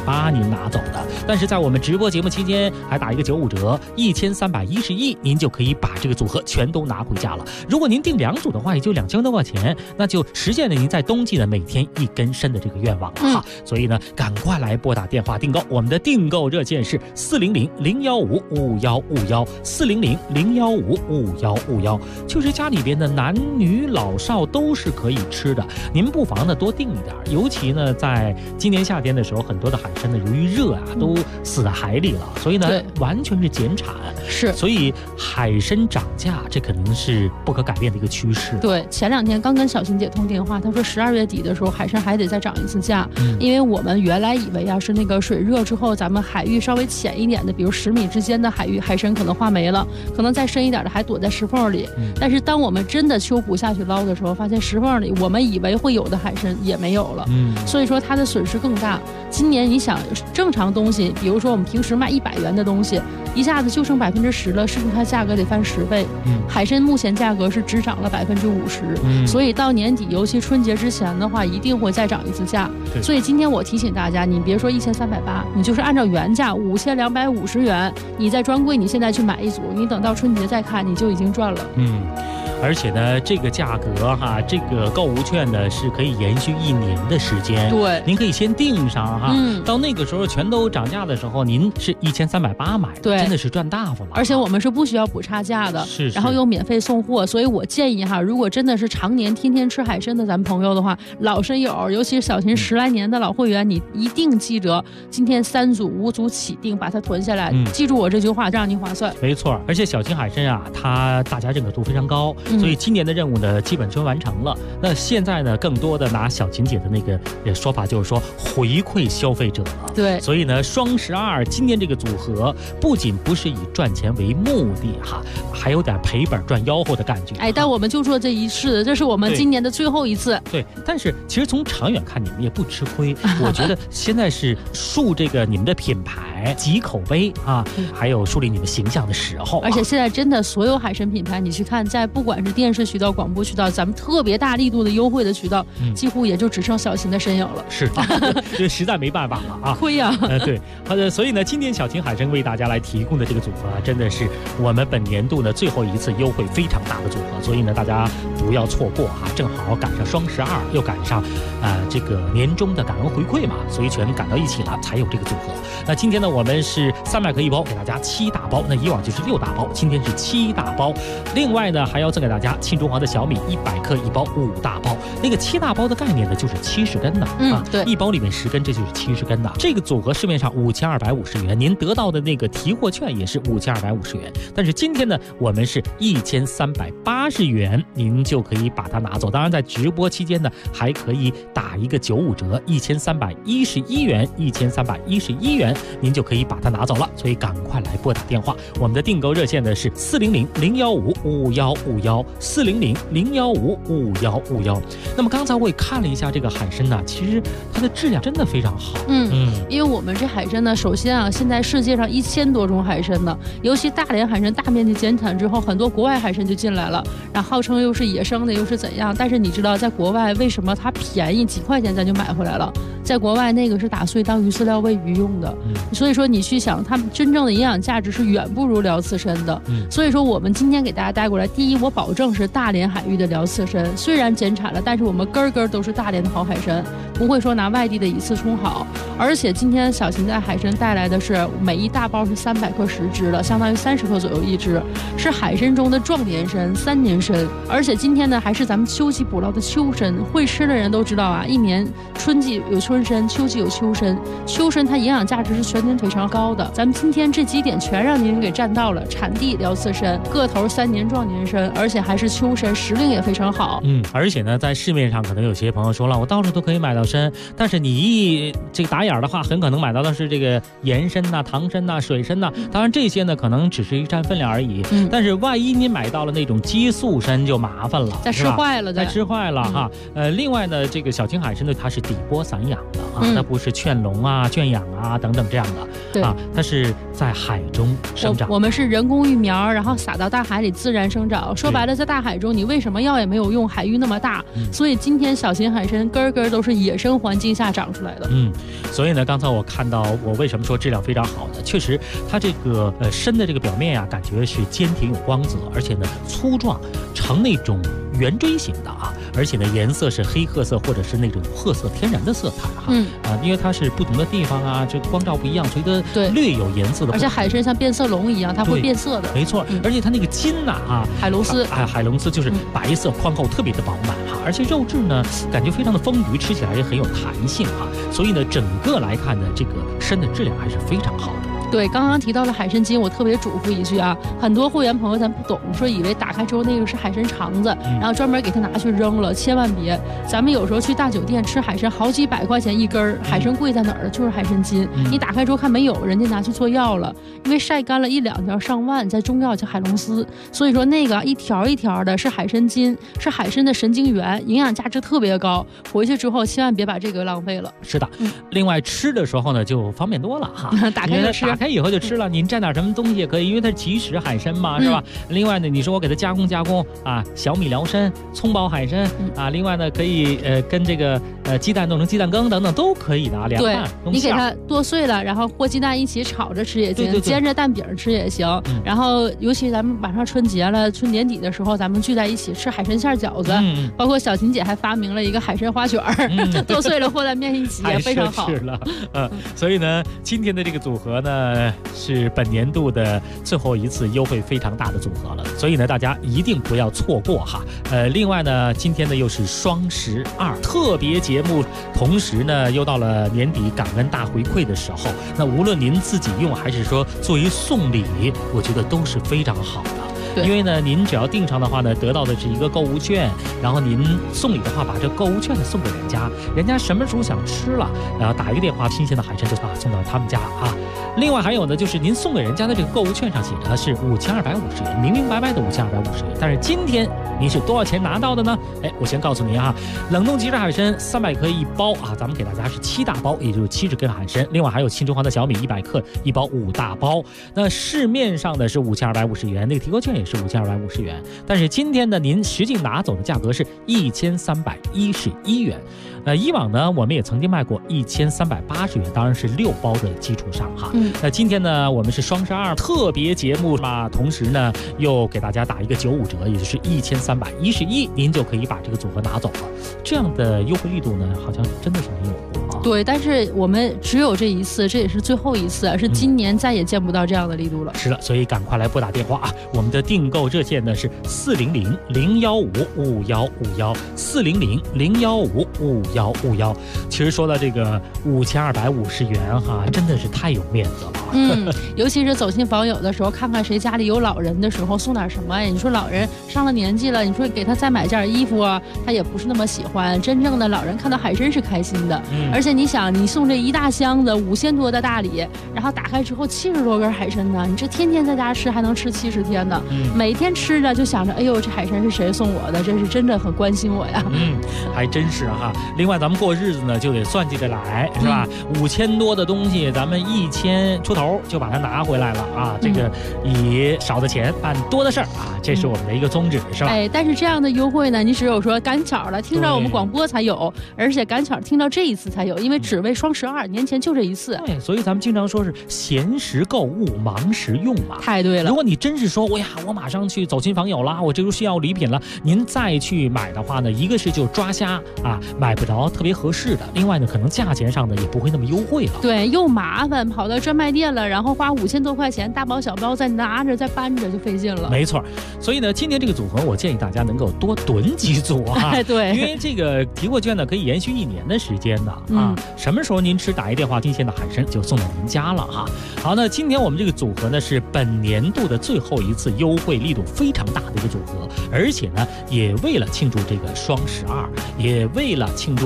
1380您拿走的。但是在我们直播节目期间还打一个95折，1311，您就可以把这个组合全都拿回家了。如果您订2组的话，也就2000多块钱，那就实现了您在冬季的每天1根参的这个愿望了哈。所以呢，赶快来拨打电话订购，我们的订购热线是400-015-5151，400-015-5151，就是家里边的男女老少都是可以吃的。您不妨呢多订一点，尤其呢在今年夏天的时候，很多的海参呢由于热啊都死在海里了，所以呢完全是减产，
是，
所以海参涨价这肯定是不可改变的一个趋势。
对，前2天刚跟小琴姐通电话，她说12月底的时候海参还得再涨一次价，因为我们原来以为啊是那个水热之后，咱们海域稍微浅一点的，比如10米之间的海域海参可能化没了，可能再深一点的还躲在石缝里。但是当我们真的秋捕下去捞的时候，发现石缝里我们以为会有的海参也没有了，所以说它的损失更大。今年你想正常东西，比如说我们平时卖100元的东西，一下子就剩10%了，是不是它价格得翻10倍？海参目前价格是只涨了50%，所以到年底，尤其春节之前的话，一定会再涨一次价。所以今天我提醒大家，你别说1380，你就是按照原价5250元，你在专柜你现在去买一组，你等到春节再看，你就已经赚了。
而且呢，这个价格哈，这个购物券呢是可以延续1年的时间。
对，
您可以先订上哈，到那个时候全都涨价的时候，您是1380买，
对，
真的是赚大发了。
而且我们是不需要补差价的，
是，
然后又免费送货，所以我建议哈，如果真的是常年天天吃海参的咱们朋友的话，老参友，尤其是小琴10来年的老会员，你一定记得今天3组5组起订，把它囤下来，记住我这句话，让您划算。
没错，而且小琴海参啊，它大家认可度非常高。所以今年的任务呢，基本就完成了。那现在呢，更多的拿小琴姐的那个说法，就是说回馈消费者。
对，
所以呢，双12今年这个组合不仅不是以赚钱为目的哈，还有点赔本赚吆喝的感觉。
哎，但我们就做这一次，这是我们今年的最后一次。
对，但是其实从长远看，你们也不吃亏。我觉得现在是树这个你们的品牌、集口碑啊，还有树立你们形象的时候。
而且现在真的所有海参品牌，你去看，在不管是电视渠道、广播渠道，咱们特别大力度的优惠的渠道，几乎也就只剩小琴的身影了。
是，这实在没办法了啊，
亏呀。
对，所以呢，今天小琴海参为大家来提供的这个组合啊，真的是我们本年度呢最后一次优惠非常大的组合，所以呢，大家不要错过哈，正好赶上双12，又赶上这个年终的感恩回馈嘛，所以全赶到一起了，才有这个组合。那今天呢，我们是300克1包，给大家7大包，那以往就是6大包，今天是7大包。另外呢，还要赠给大家庆中华的小米100克1包5大包。那个7大包的概念呢，就是70根的
对
，1包里面10根，这就是70根的。这个组合市面上5250元，您得到的那个提货券也是5250元。但是今天呢，我们是1380元，您就可以把它拿走。当然，在直播期间呢，还可以打一个95折，1311元，1311元，您就可以把它拿走了。所以赶快来拨打电话，我们的订购热线呢是400-015-5151，400-015-5151。那么刚才我也看了一下这个海参呢，其实它的质量真的非常好。
因为我们这海参呢，首先啊，现在世界上1000多种海参呢，尤其大连海参大面积减产之后，很多国外海参就进来了，然后号称又是野生的，又是怎样？但是你知道，在国外为什么它便宜几块钱咱就买回来了？在国外那个是打碎当鱼饲料喂鱼用的，所以说你去想，它们真正的营养价值是远不如辽刺参的。所以说我们今天给大家带过来，第一，我保证是大连海域的辽刺参，虽然减产了，但是我们根根都是大连的好海参，不会说拿外地的以次充好。而且今天小琴在海参带来的是每一大包是300克10只的，相当于30克左右一只，是海参中的壮年参、3年参。而且今天呢，还是咱们秋季捕捞的秋参，会吃的人都知道啊，一年春季有春参，秋季有秋参，秋参它营养价值是全年非常高的。咱们今天这几点全让您给占到了，产地辽刺参，个头3年壮年参，而且还是秋参，时令也非常好。
而且呢，在市面上可能有些朋友说了，我到处都可以买到参，但是你这个打眼的话，很可能买到的是这个盐参呐、糖参呐、水参呐。当然这些呢，可能只是一占分量而已。但是万一你买到了那种激素参就麻烦了，
再吃坏了，
再吃坏了哈。另外呢，这个小青海参呢，它是底波散养的啊，它不是圈笼啊、圈养啊等等这样的，
对
啊，它是在海中生长。
我们是人工育苗，然后撒到大海里自然生长。说白了，在大海中你喂什么药也没有用，海域那么大，所以今天小型海参根根都是野生环境下长出来的。
所以呢，刚才我看到我为什么说质量非常好呢？确实，它这个身的这个表面呀，感觉是坚挺有光泽，而且呢粗壮，呈那种圆锥形的啊，而且呢颜色是黑褐色或者是那种褐色天然的色彩哈。因为它是不同的地方啊，这光照不一样，所以它略有颜色的。
而且海参像变色龙一样，它会变色的。
没错，而且它那个筋呐
海龙丝，
海龙丝就是白色宽厚，特别的饱满哈，而且肉质呢感觉非常的丰腴，吃起来也很有弹性哈。所以呢，整个来看呢，这个参的质量还是非常好的。
对，刚刚提到了海参筋，我特别嘱咐一句啊，很多会员朋友咱不懂，说以为打开之后那个是海参肠子，然后专门给它拿去扔了，千万别。咱们有时候去大酒店吃海参，好几百块钱一根，海参贵在哪儿？就是海参筋。你打开之后看没有，人家拿去做药了，因为晒干了1、2条上万，在中药叫海龙丝，所以说那个一条一条的是海参筋，是海参的神经元，营养价值特别高。回去之后千万别把这个浪费了。
是的，另外吃的时候呢就方便多了哈，
打开就吃。
打开以后就吃了，您蘸点什么东西也可以，因为它是即食海参嘛，是吧？另外呢，你说我给它加工啊，小米辽参、葱爆海参啊，另外呢可以跟这个鸡蛋弄成鸡蛋羹等等都可以的啊，凉拌。
对，你给它剁碎了，然后和鸡蛋一起炒着吃也行，煎着蛋饼吃也行。然后尤其咱们马上春节了，春年底的时候，咱们聚在一起吃海参馅饺子，包括小琴姐还发明了一个海参花卷剁碎了和在面一起也非常好。
太奢侈了，所以呢，今天的这个组合呢是本年度的最后一次优惠非常大的组合了，所以呢大家一定不要错过哈。另外呢，今天呢又是双12特别节目，同时呢又到了年底感恩大回馈的时候，那无论您自己用还是说作为送礼，我觉得都是非常好的。因为呢，您只要订上的话呢，得到的是一个购物券，然后您送礼的话，把这购物券呢送给人家，人家什么时候想吃了，然后打一个电话，新鲜的海参就送到他们家啊。另外还有呢，就是您送给人家的这个购物券上写着是5250元，明明白白的5250元，但是今天您是多少钱拿到的呢？我先告诉您哈，冷冻即食海参300克1包啊，咱们给大家是7大包，也就是70根海参，另外还有青城黄的小米100克1包5大包。那市面上的是5250元，那个提购券也是5250元，但是今天呢，您实际拿走的价格是1311元。以往呢，我们也曾经卖过1380元，当然是6包的基础上哈。那今天呢，我们是双12特别节目嘛，同时呢又给大家打一个95折，也就是1311，您就可以把这个组合拿走了。这样的优惠力度呢，好像真的是没有过啊。
对，但是我们只有这一次，这也是最后一次，是今年再也见不到这样的力度了。
是的，所以赶快来拨打电话啊！我们的订购热线呢是400-015-515，400-015-515。其实说到这个5250元哈，真的是太有面子了。
尤其是走亲访友的时候，看看谁家里有老人的时候，送点什么呀？你说老人上了年纪了，你说给他再买件衣服啊，他也不是那么喜欢。真正的老人看到海参是开心的，而且你想，你送这一大箱子5000多的大礼，然后打开之后70多根海参呢，你这天天在家吃还能吃70天呢。每天吃着就想着，哎呦，这海参是谁送我的？这是真的很关心我呀。
还真是哈。另外咱们过日子呢就得算计得来，是吧？5000多的东西，咱们1000出头就把它拿回来了啊！这个以少的钱办多的事儿啊，这是我们的一个宗旨，是吧？
但是这样的优惠呢，你只有说赶巧了听到我们广播才有，而且赶巧听到这一次才有，因为只为双12，年前就这一次。
对，所以咱们经常说是闲时购物，忙时用嘛。
太对了。
如果你真是说，我马上去走亲访友啦，我这时候需要礼品了，您再去买的话呢，一个是就抓瞎啊，买不着特别合适的；另外呢，可能价钱上呢也不会那么优惠了。
对，又麻烦，跑到专卖店了，然后花5000多块钱，大包小包再拿着再搬着就费劲了。
没错，所以呢，今天这个组合我建议大家能够多囤几组啊。
对，
因为这个提货券呢可以延续1年的时间的啊。什么时候您吃打一电话，新鲜的海参就送到您家了哈。好，那今天我们这个组合呢是本年度的最后一次优惠力度非常大的一个组合，而且呢也为了庆祝这个双12，也为了庆祝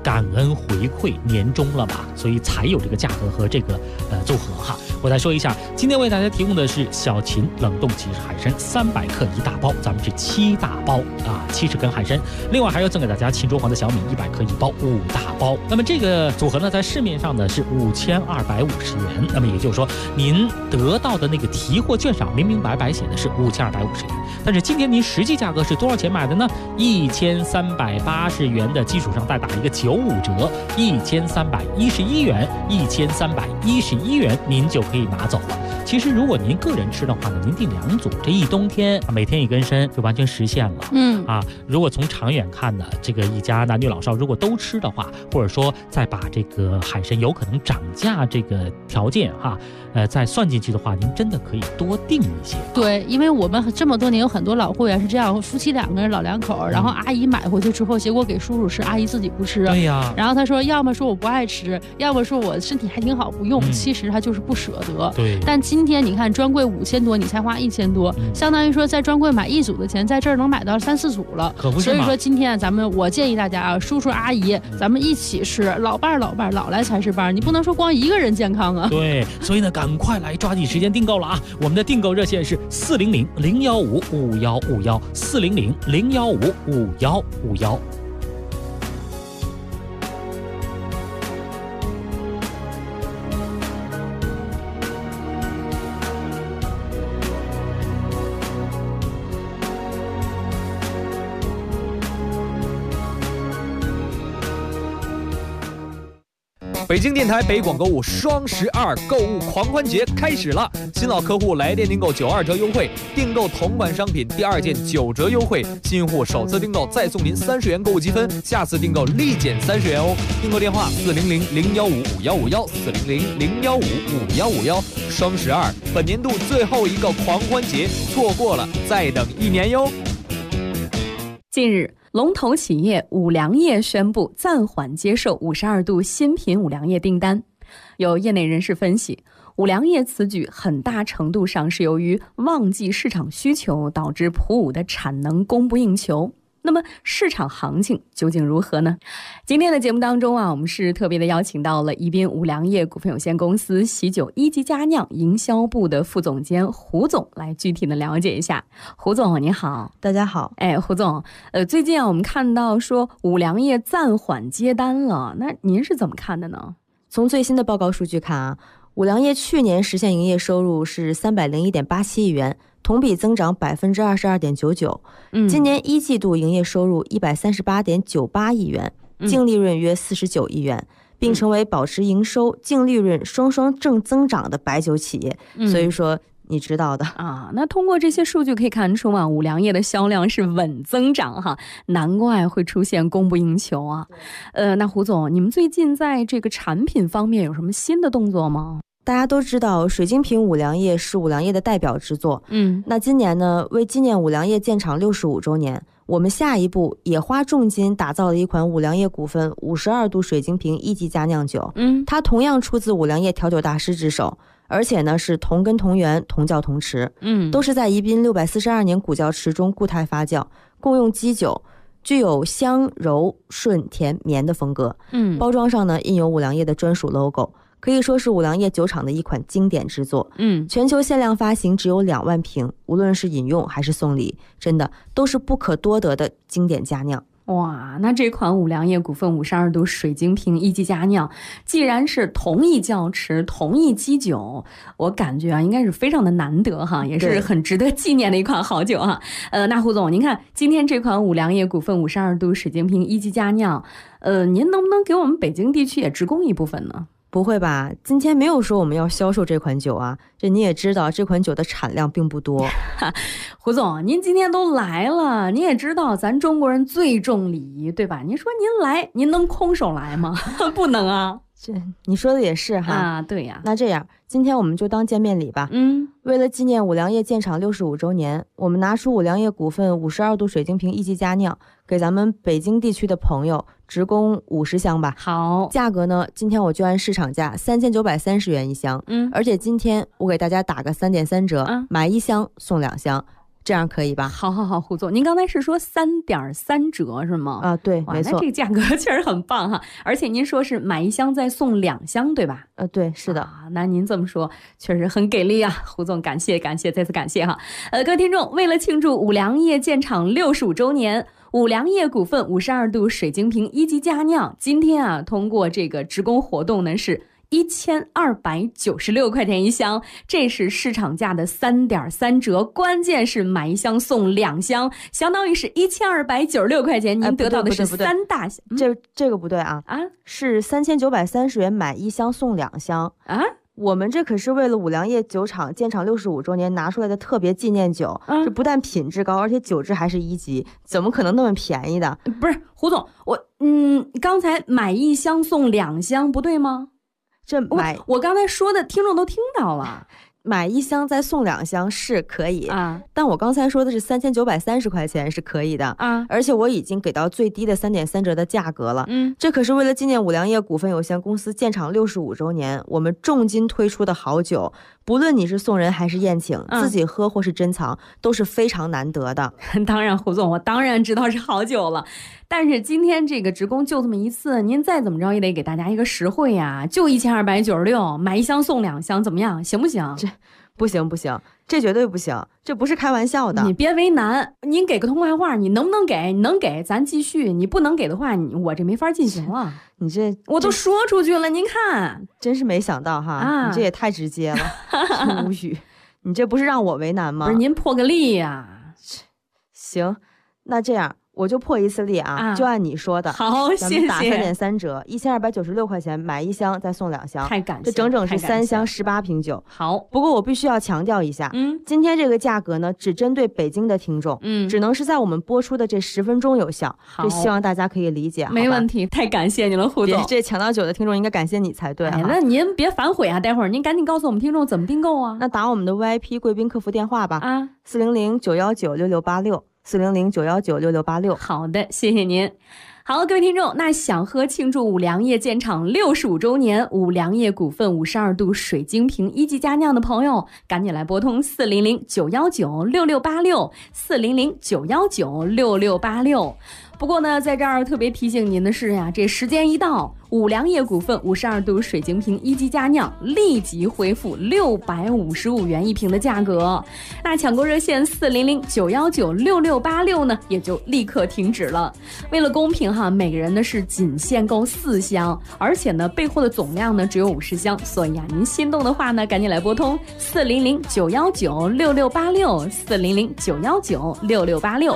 感恩回馈年终了嘛，所以才有这个价格和这个组合哈。我再说一下，今天为大家提供的是小秦冷冻即食海参300克1大包，咱们是7大包啊，70根海参。另外还要赠给大家秦中皇的小米100克1包5大包。那么这个组合呢，在市面上呢是5250元。那么也就是说，您得到的那个提货券上明明白白写的是5250元，但是今天您实际价格是多少钱买的呢？1380元的基础上再打一个95折，1311元，1311元您就可以拿走了。其实如果您个人吃的话呢，您订2组，这一冬天每天1根参就完全实现了。如果从长远看呢，这个一家男女老少如果都吃的话，或者说再把这个海参有可能涨价这个条件再算进去的话，您真的可以多订一些。
对，因为我们这么多年有很多老会员是这样，夫妻2个人老两口，然后阿姨买回去之后，结果给叔叔吃，阿姨自己不吃。
对呀。
然后他说，要么说我不爱吃，要么说我身体还挺好不用，其实他就是不舍得。
对。
但今天你看专柜5000多，你才花1000多，相当于说在专柜买1组的钱，在这儿能买到3、4组了。
可不是
所以说今天我建议大家啊，叔叔阿姨，咱们一起吃，老伴老来才是伴，你不能说光一个人健康啊。
对，所以呢，赶快来抓紧时间订购了啊！我们的订购热线是400-015-5151，400-015-5151。
北京电台北广购物双12购物狂欢节开始了，新老客户来电订购92折优惠，订购同款商品第2件9折优惠，新户首次订购再送您30元购物积分，下次订购立减30元哦。订购电话400-015-5151，400-015-5151，双12本年度最后一个狂欢节，错过了再等1年哟。
近日，龙头企业五粮液宣布暂缓接受52度新品五粮液订单。有业内人士分析，五粮液此举很大程度上是由于旺季市场需求导致普五的产能供不应求。那么市场行情究竟如何呢？今天的节目当中我们是特别的邀请到了宜宾五粮液股份有限公司喜酒一级佳酿营销部的副总监胡总来具体的了解一下。胡总你好。
大家好。
胡总，最近我们看到说五粮液暂缓接单了，那您是怎么看的呢？
从最新的报告数据看五粮液去年实现营业收入是301.87亿元，同比增长22.99%。今年1季度营业收入138.98亿元，净利润约49亿元，并成为保持营收、净利润双双正增长的白酒企业。所以说你知道的
那通过这些数据可以看出五粮液的销量是稳增长难怪会出现供不应求那胡总，你们最近在这个产品方面有什么新的动作吗？
大家都知道水晶瓶五粮液是五粮液的代表之作。那今年呢，为纪念五粮液建厂65周年，我们下一步也花重金打造了一款五粮液股份52度水晶瓶一级佳酿酒。它同样出自五粮液调酒大师之手，而且呢是同根同源同窖同池，都是在宜宾642年古窖池中固态发酵，共用基酒，具有香柔顺甜绵的风格。包装上呢印有五粮液的专属 logo，可以说是五粮液酒厂的一款经典之作。全球限量发行只有2万瓶，无论是饮用还是送礼，真的都是不可多得的经典佳酿。
哇，那这款五粮液股份52度水晶瓶一级佳酿，既然是同一窖池同一基酒，我感觉应该是非常的难得也是很值得纪念的一款好酒那胡总，您看今天这款五粮液股份52度水晶瓶一级佳酿，您能不能给我们北京地区也直供一部分呢？
不会吧，今天没有说我们要销售这款酒这你也知道这款酒的产量并不多。
胡总，您今天都来了，您也知道咱中国人最重礼仪，对吧？您说您来，您能空手来吗？不能
这你说的也是
对呀。
那这样今天我们就当见面礼吧。为了纪念五粮液建厂65周年，我们拿出五粮液股份52度水晶瓶一级佳酿，给咱们北京地区的朋友直供50箱吧。
好，
价格呢今天我就按市场价3930元一箱。而且今天我给大家打个3.3折，买1箱送2箱， 这样可以吧？
好，胡总，您刚才是说3.3折是吗？
啊，对，没错。
那这个价格确实很棒哈，而且您说是买1箱再送2箱，对吧？
对，是的。
那您这么说确实很给力啊，胡总，感谢，再次感谢哈。各位听众，为了庆祝五粮液建厂65周年，五粮液股份52度水晶瓶1级佳酿，今天啊，通过这个职工活动呢是1296块钱1箱，这是市场价的3.3折，关键是买1箱送2箱，相当于是1296块钱，您得到的是3大箱。
这个不对啊！是3930元买1箱送2箱
啊！
我们这可是为了五粮液酒厂建厂65周年拿出来的特别纪念酒，这不但品质高，而且酒质还是1级，怎么可能那么便宜的？
不是胡总，刚才买1箱送2箱不对吗？我刚才说的听众都听到了，
买1箱再送2箱是可以啊，但我刚才说的是3930块钱是可以的啊，而且我已经给到最低的3.3折的价格了。这可是为了纪念五粮液股份有限公司建厂65周年，我们重金推出的好酒，不论你是送人还是宴请，自己喝或是珍藏，都是非常难得的。
当然，胡总，我当然知道是好酒了。但是今天这个职工就这么一次，您再怎么着也得给大家一个实惠呀，就1296，买1箱送2箱，怎么样？行不行？
这不行，这绝对不行，这不是开玩笑的。
你别为难，您给个痛快话，你能不能给？你能给咱继续，你不能给的话，我这没法进行了。
你这
我都说出去了，您看，
真是没想到哈，你这也太直接了，真无语。你这不是让我为难吗？
不是，您破个例呀。
行，那这样。我就破一次例啊，就按你说的。
好，谢谢。
打3.3折，1296块钱买1箱再送2箱，
太感谢，
这整整是3箱18瓶酒。
好，
不过我必须要强调一下，今天这个价格呢，只针对北京的听众，只能是在我们播出的这10分钟有效。就希望大家可以理解。
没问题，太感谢你了，胡总。
这抢到酒的听众应该感谢你才对。
那您别反悔啊，待会儿您赶紧告诉我们听众怎么订购啊。
那打我们的 VIP 贵宾客服电话吧，400-919-6686，400-919-6686。
好的，谢谢您。好，各位听众，那想喝庆祝五粮液建厂65周年，五粮液股份52度水晶瓶1级佳酿的朋友，赶紧来拨通400-919-6686，400-919-6686。不过呢，在这儿特别提醒您的是呀，这时间一到，五粮液股份52度水晶瓶1级佳酿立即恢复655元1瓶的价格。那抢购热线400-919-6686呢，也就立刻停止了。为了公平哈，每个人呢是仅限购4箱，而且呢备货的总量呢只有50箱，所以啊，您心动的话呢，赶紧来拨通400-919-6686，400-919-6686。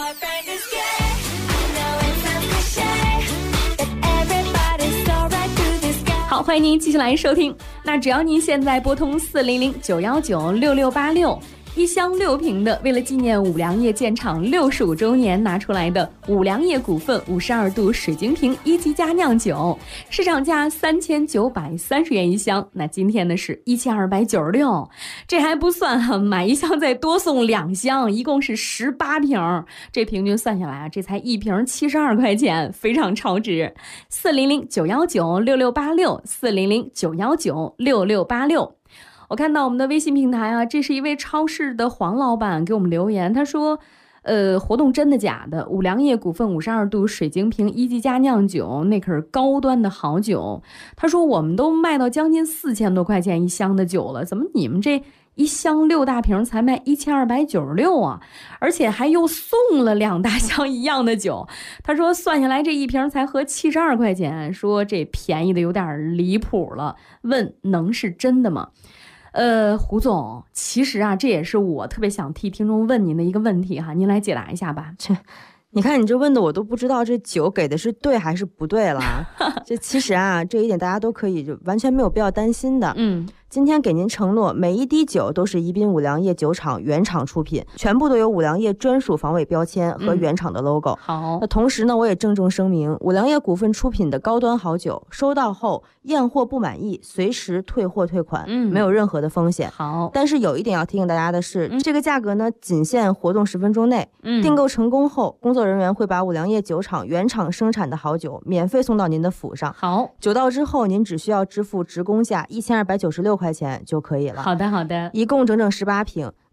好，欢迎您继续来收听。那只要您现在拨通400-919-6686，一箱6瓶的，为了纪念五粮液建厂65周年拿出来的五粮液股份52度水晶瓶1级佳酿酒，市场价3930元1箱，那今天呢是1296，这还不算哈，买1箱再多送2箱，一共是18瓶，这平均算下来啊，这才1瓶72块钱，非常超值。400-919-6686，400-919-6686。我看到我们的微信平台啊，这是一位超市的黄老板给我们留言，他说活动真的假的？五粮液股份52度水晶瓶1级佳酿酒，那可是高端的好酒。他说我们都卖到将近4000多块钱1箱的酒了，怎么你们这1箱6大瓶才卖1296啊？而且还又送了2大箱一样的酒。他说算下来这1瓶才合72块钱，说这便宜的有点离谱了，问能是真的吗？胡总，其实啊，这也是我特别想替听众问您的一个问题哈，您来解答一下吧。
你看你这问的我都不知道这酒给的是对还是不对了。这其实啊，这一点大家都可以就完全没有必要担心的。今天给您承诺，每一滴酒都是宜宾五粮液酒厂原厂出品，全部都有五粮液专属防伪标签和原厂的 logo。
好，
那同时呢，我也郑重声明，五粮液股份出品的高端好酒，收到后验货不满意，随时退货退款，没有任何的风险。
好，
但是有一点要提醒大家的是，这个价格呢，仅限活动10分钟内。订购成功后，工作人员会把五粮液酒厂原厂生产的好酒免费送到您的府上。
好，
酒到之后，您只需要支付职工价1296块钱就可以了。
好的，好的，
一共整整18瓶。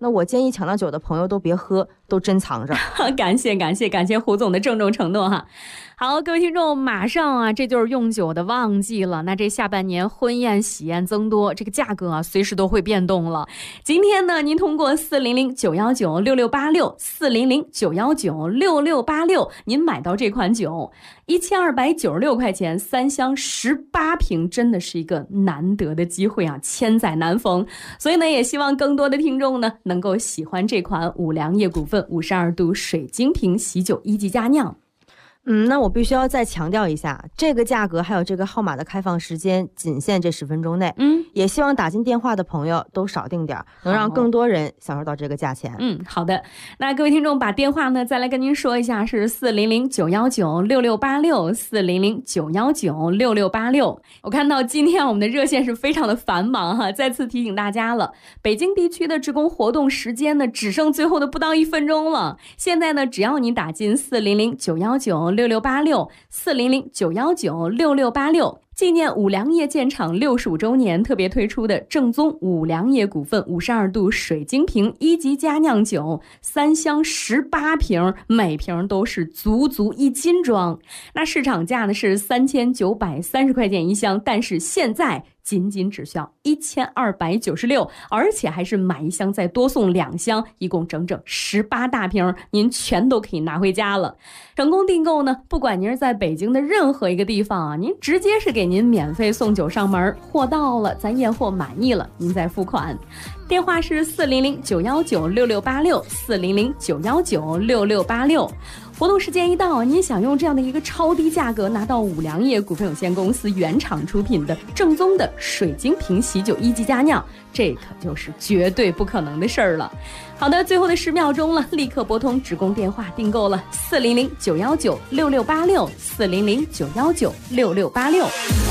那我建议抢到酒的朋友都别喝，都珍藏着。
感谢胡总的郑重承诺哈。好，各位听众，马上啊，这就是用酒的旺季了。那这下半年婚宴喜宴增多，这个价格啊，随时都会变动了。今天呢，您通过400-919-6686，400-919-6686，您买到这款酒，1296块钱，3箱18瓶，真的是一个难得的机会啊，千载难逢。所以呢，也希望更多的听众呢，能够喜欢这款五粮液股份52度水晶瓶喜酒1级佳酿。
那我必须要再强调一下，这个价格还有这个号码的开放时间仅限这10分钟内。也希望打进电话的朋友都少订点，能让更多人享受到这个价钱。
好的。那各位听众把电话呢再来跟您说一下，是400-919-6686，400-919-6686。我看到今天我们的热线是非常的繁忙哈，再次提醒大家了，北京地区的职工活动时间呢只剩最后的不到1分钟了。现在呢，只要你打进400-919-6686，400-919-6686，纪念五粮液建厂65周年特别推出的正宗五粮液股份52度水晶瓶1级佳酿酒，3箱18瓶，每瓶都是足1斤装。那市场价呢是3930块钱一箱，但是现在仅只需要1296，而且还是买1箱再多送2箱，一共整18大瓶，您全都可以拿回家了。成功订购呢，不管您是在北京的任何一个地方啊，您直接是给您免费送酒上门，货到了咱验货满意了您再付款。电话是400-919-6686，400-919-6686。活动时间一到，您想用这样的一个超低价格拿到五粮液股份有限公司原厂出品的正宗的水晶瓶喜酒1级佳酿，这可就是绝对不可能的事儿了。好的，最后的10秒钟了，立刻拨通职工电话订购了400-919-6686，400-919-6686。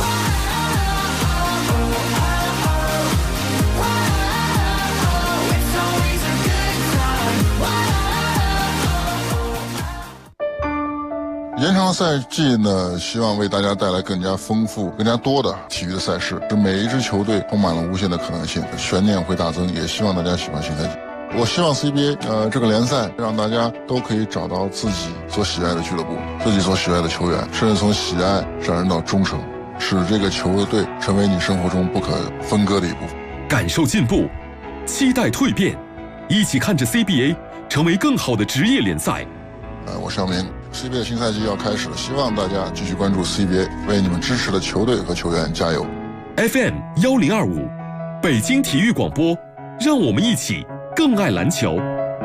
延长赛季呢，希望为大家带来更加丰富、更加多的体育的赛事，使每一支球队充满了无限的可能性，悬念会大增。也希望大家喜欢新赛季。我希望 CBA 这个联赛让大家都可以找到自己所喜爱的俱乐部，自己所喜爱的球员，甚至从喜爱上升到忠诚，使这个球队成为你生活中不可分割的一部分。
感受进步，期待蜕变，一起看着 CBA 成为更好的职业联赛。
我是肖明。CBA 的新赛季要开始了，希望大家继续关注 CBA， 为你们支持的球队和球员加油。
FM 1025，北京体育广播，让我们一起更爱篮球。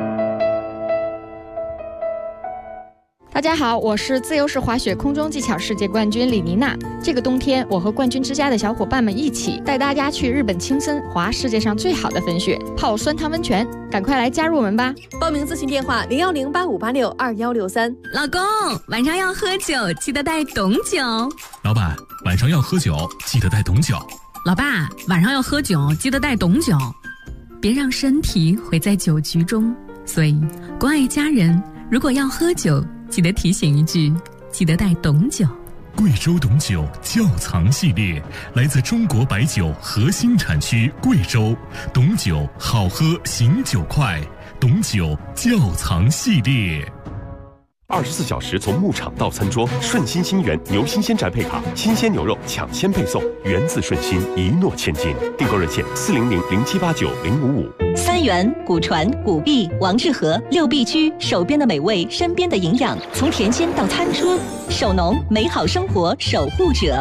大家好，我是自由式滑雪空中技巧世界冠军李妮娜。这个冬天，我和冠军之家的小伙伴们一起带大家去日本青森滑世界上最好的粉雪，泡酸汤温泉，赶快来加入我们吧！
报名咨询电话010858621163。
老公，晚上要喝酒，记得带懂酒。
老板，晚上要喝酒，记得带懂酒。
老爸，晚上要喝酒，记得带懂酒。别让身体毁在酒局中。所以，关爱家人，如果要喝酒，记得提醒一句，记得带懂酒。
贵州懂酒窖藏系列，来自中国白酒核心产区贵州，懂酒好喝，醒酒快，懂酒窖藏系列。
24小时从牧场到餐桌，顺心新源牛新鲜宅配卡，新鲜牛肉抢先配送，源自顺心，一诺千金。订购热线400-0789-055。
三元、古传、古碧、王致和6必居，手边的美味，身边的营养，从甜心到餐桌，手农美好生活守护者。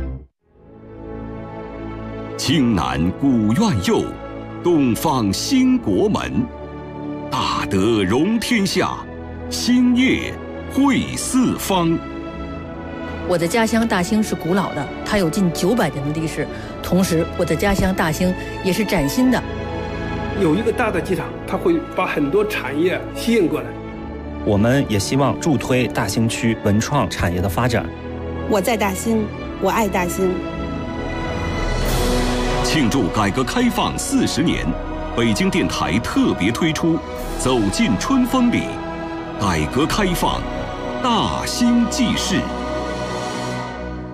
青南古院右，东方兴国门，大德容天下，兴业惠四方。
我的家乡大兴是古老的，它有近900年的历史。同时，我的家乡大兴也是崭新的。
有一个大的机场，它会把很多产业吸引过来。
我们也希望助推大兴区文创产业的发展。
我在大兴，我爱大兴。
庆祝改革开放40年，北京电台特别推出《走进春风里》，改革开放大兴纪事。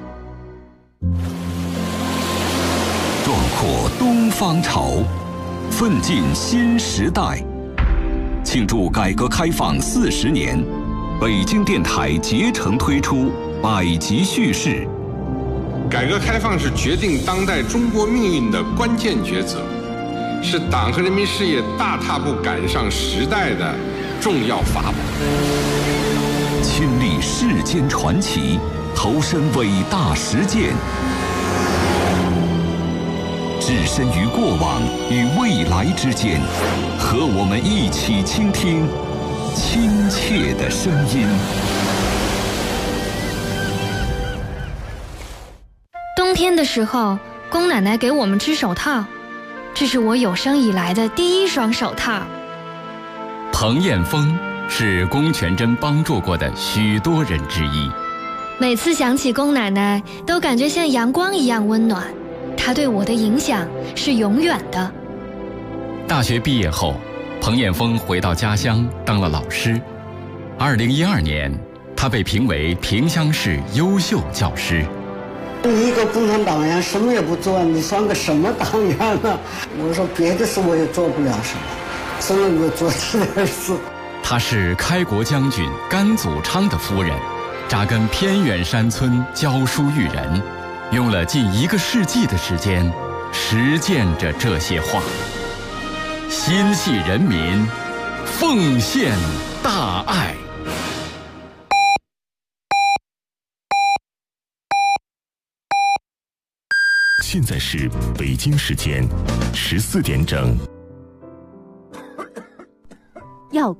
壮阔东方潮， 奋进新时代。庆祝改革开放40年，北京电台竭诚推出100集叙事。
改革开放是决定当代中国命运的关键抉择，是党和人民事业大踏步赶上时代的重要法宝。
亲历世间传奇，投身伟大实践，置身于过往与未来之间，和我们一起倾听亲切的声音。
冬天的时候，宫奶奶给我们织手套，这是我有生以来的第一双手套。
彭艳峰是龚全珍帮助过的许多人之一。
每次想起龚奶奶，都感觉像阳光一样温暖。她对我的影响是永远的。
大学毕业后，彭艳峰回到家乡当了老师。2012年，他被评为萍乡市优秀教师。
你一个共产党员什么也不做，你算个什么党员呢？我说别的事我也做不了什么，只能够做这点事。
他是开国将军甘祖昌的夫人，扎根偏远山村教书育人，用了近1个世纪的时间实践着这些话。心系人民，奉献大爱。
现在是北京时间14点整。
要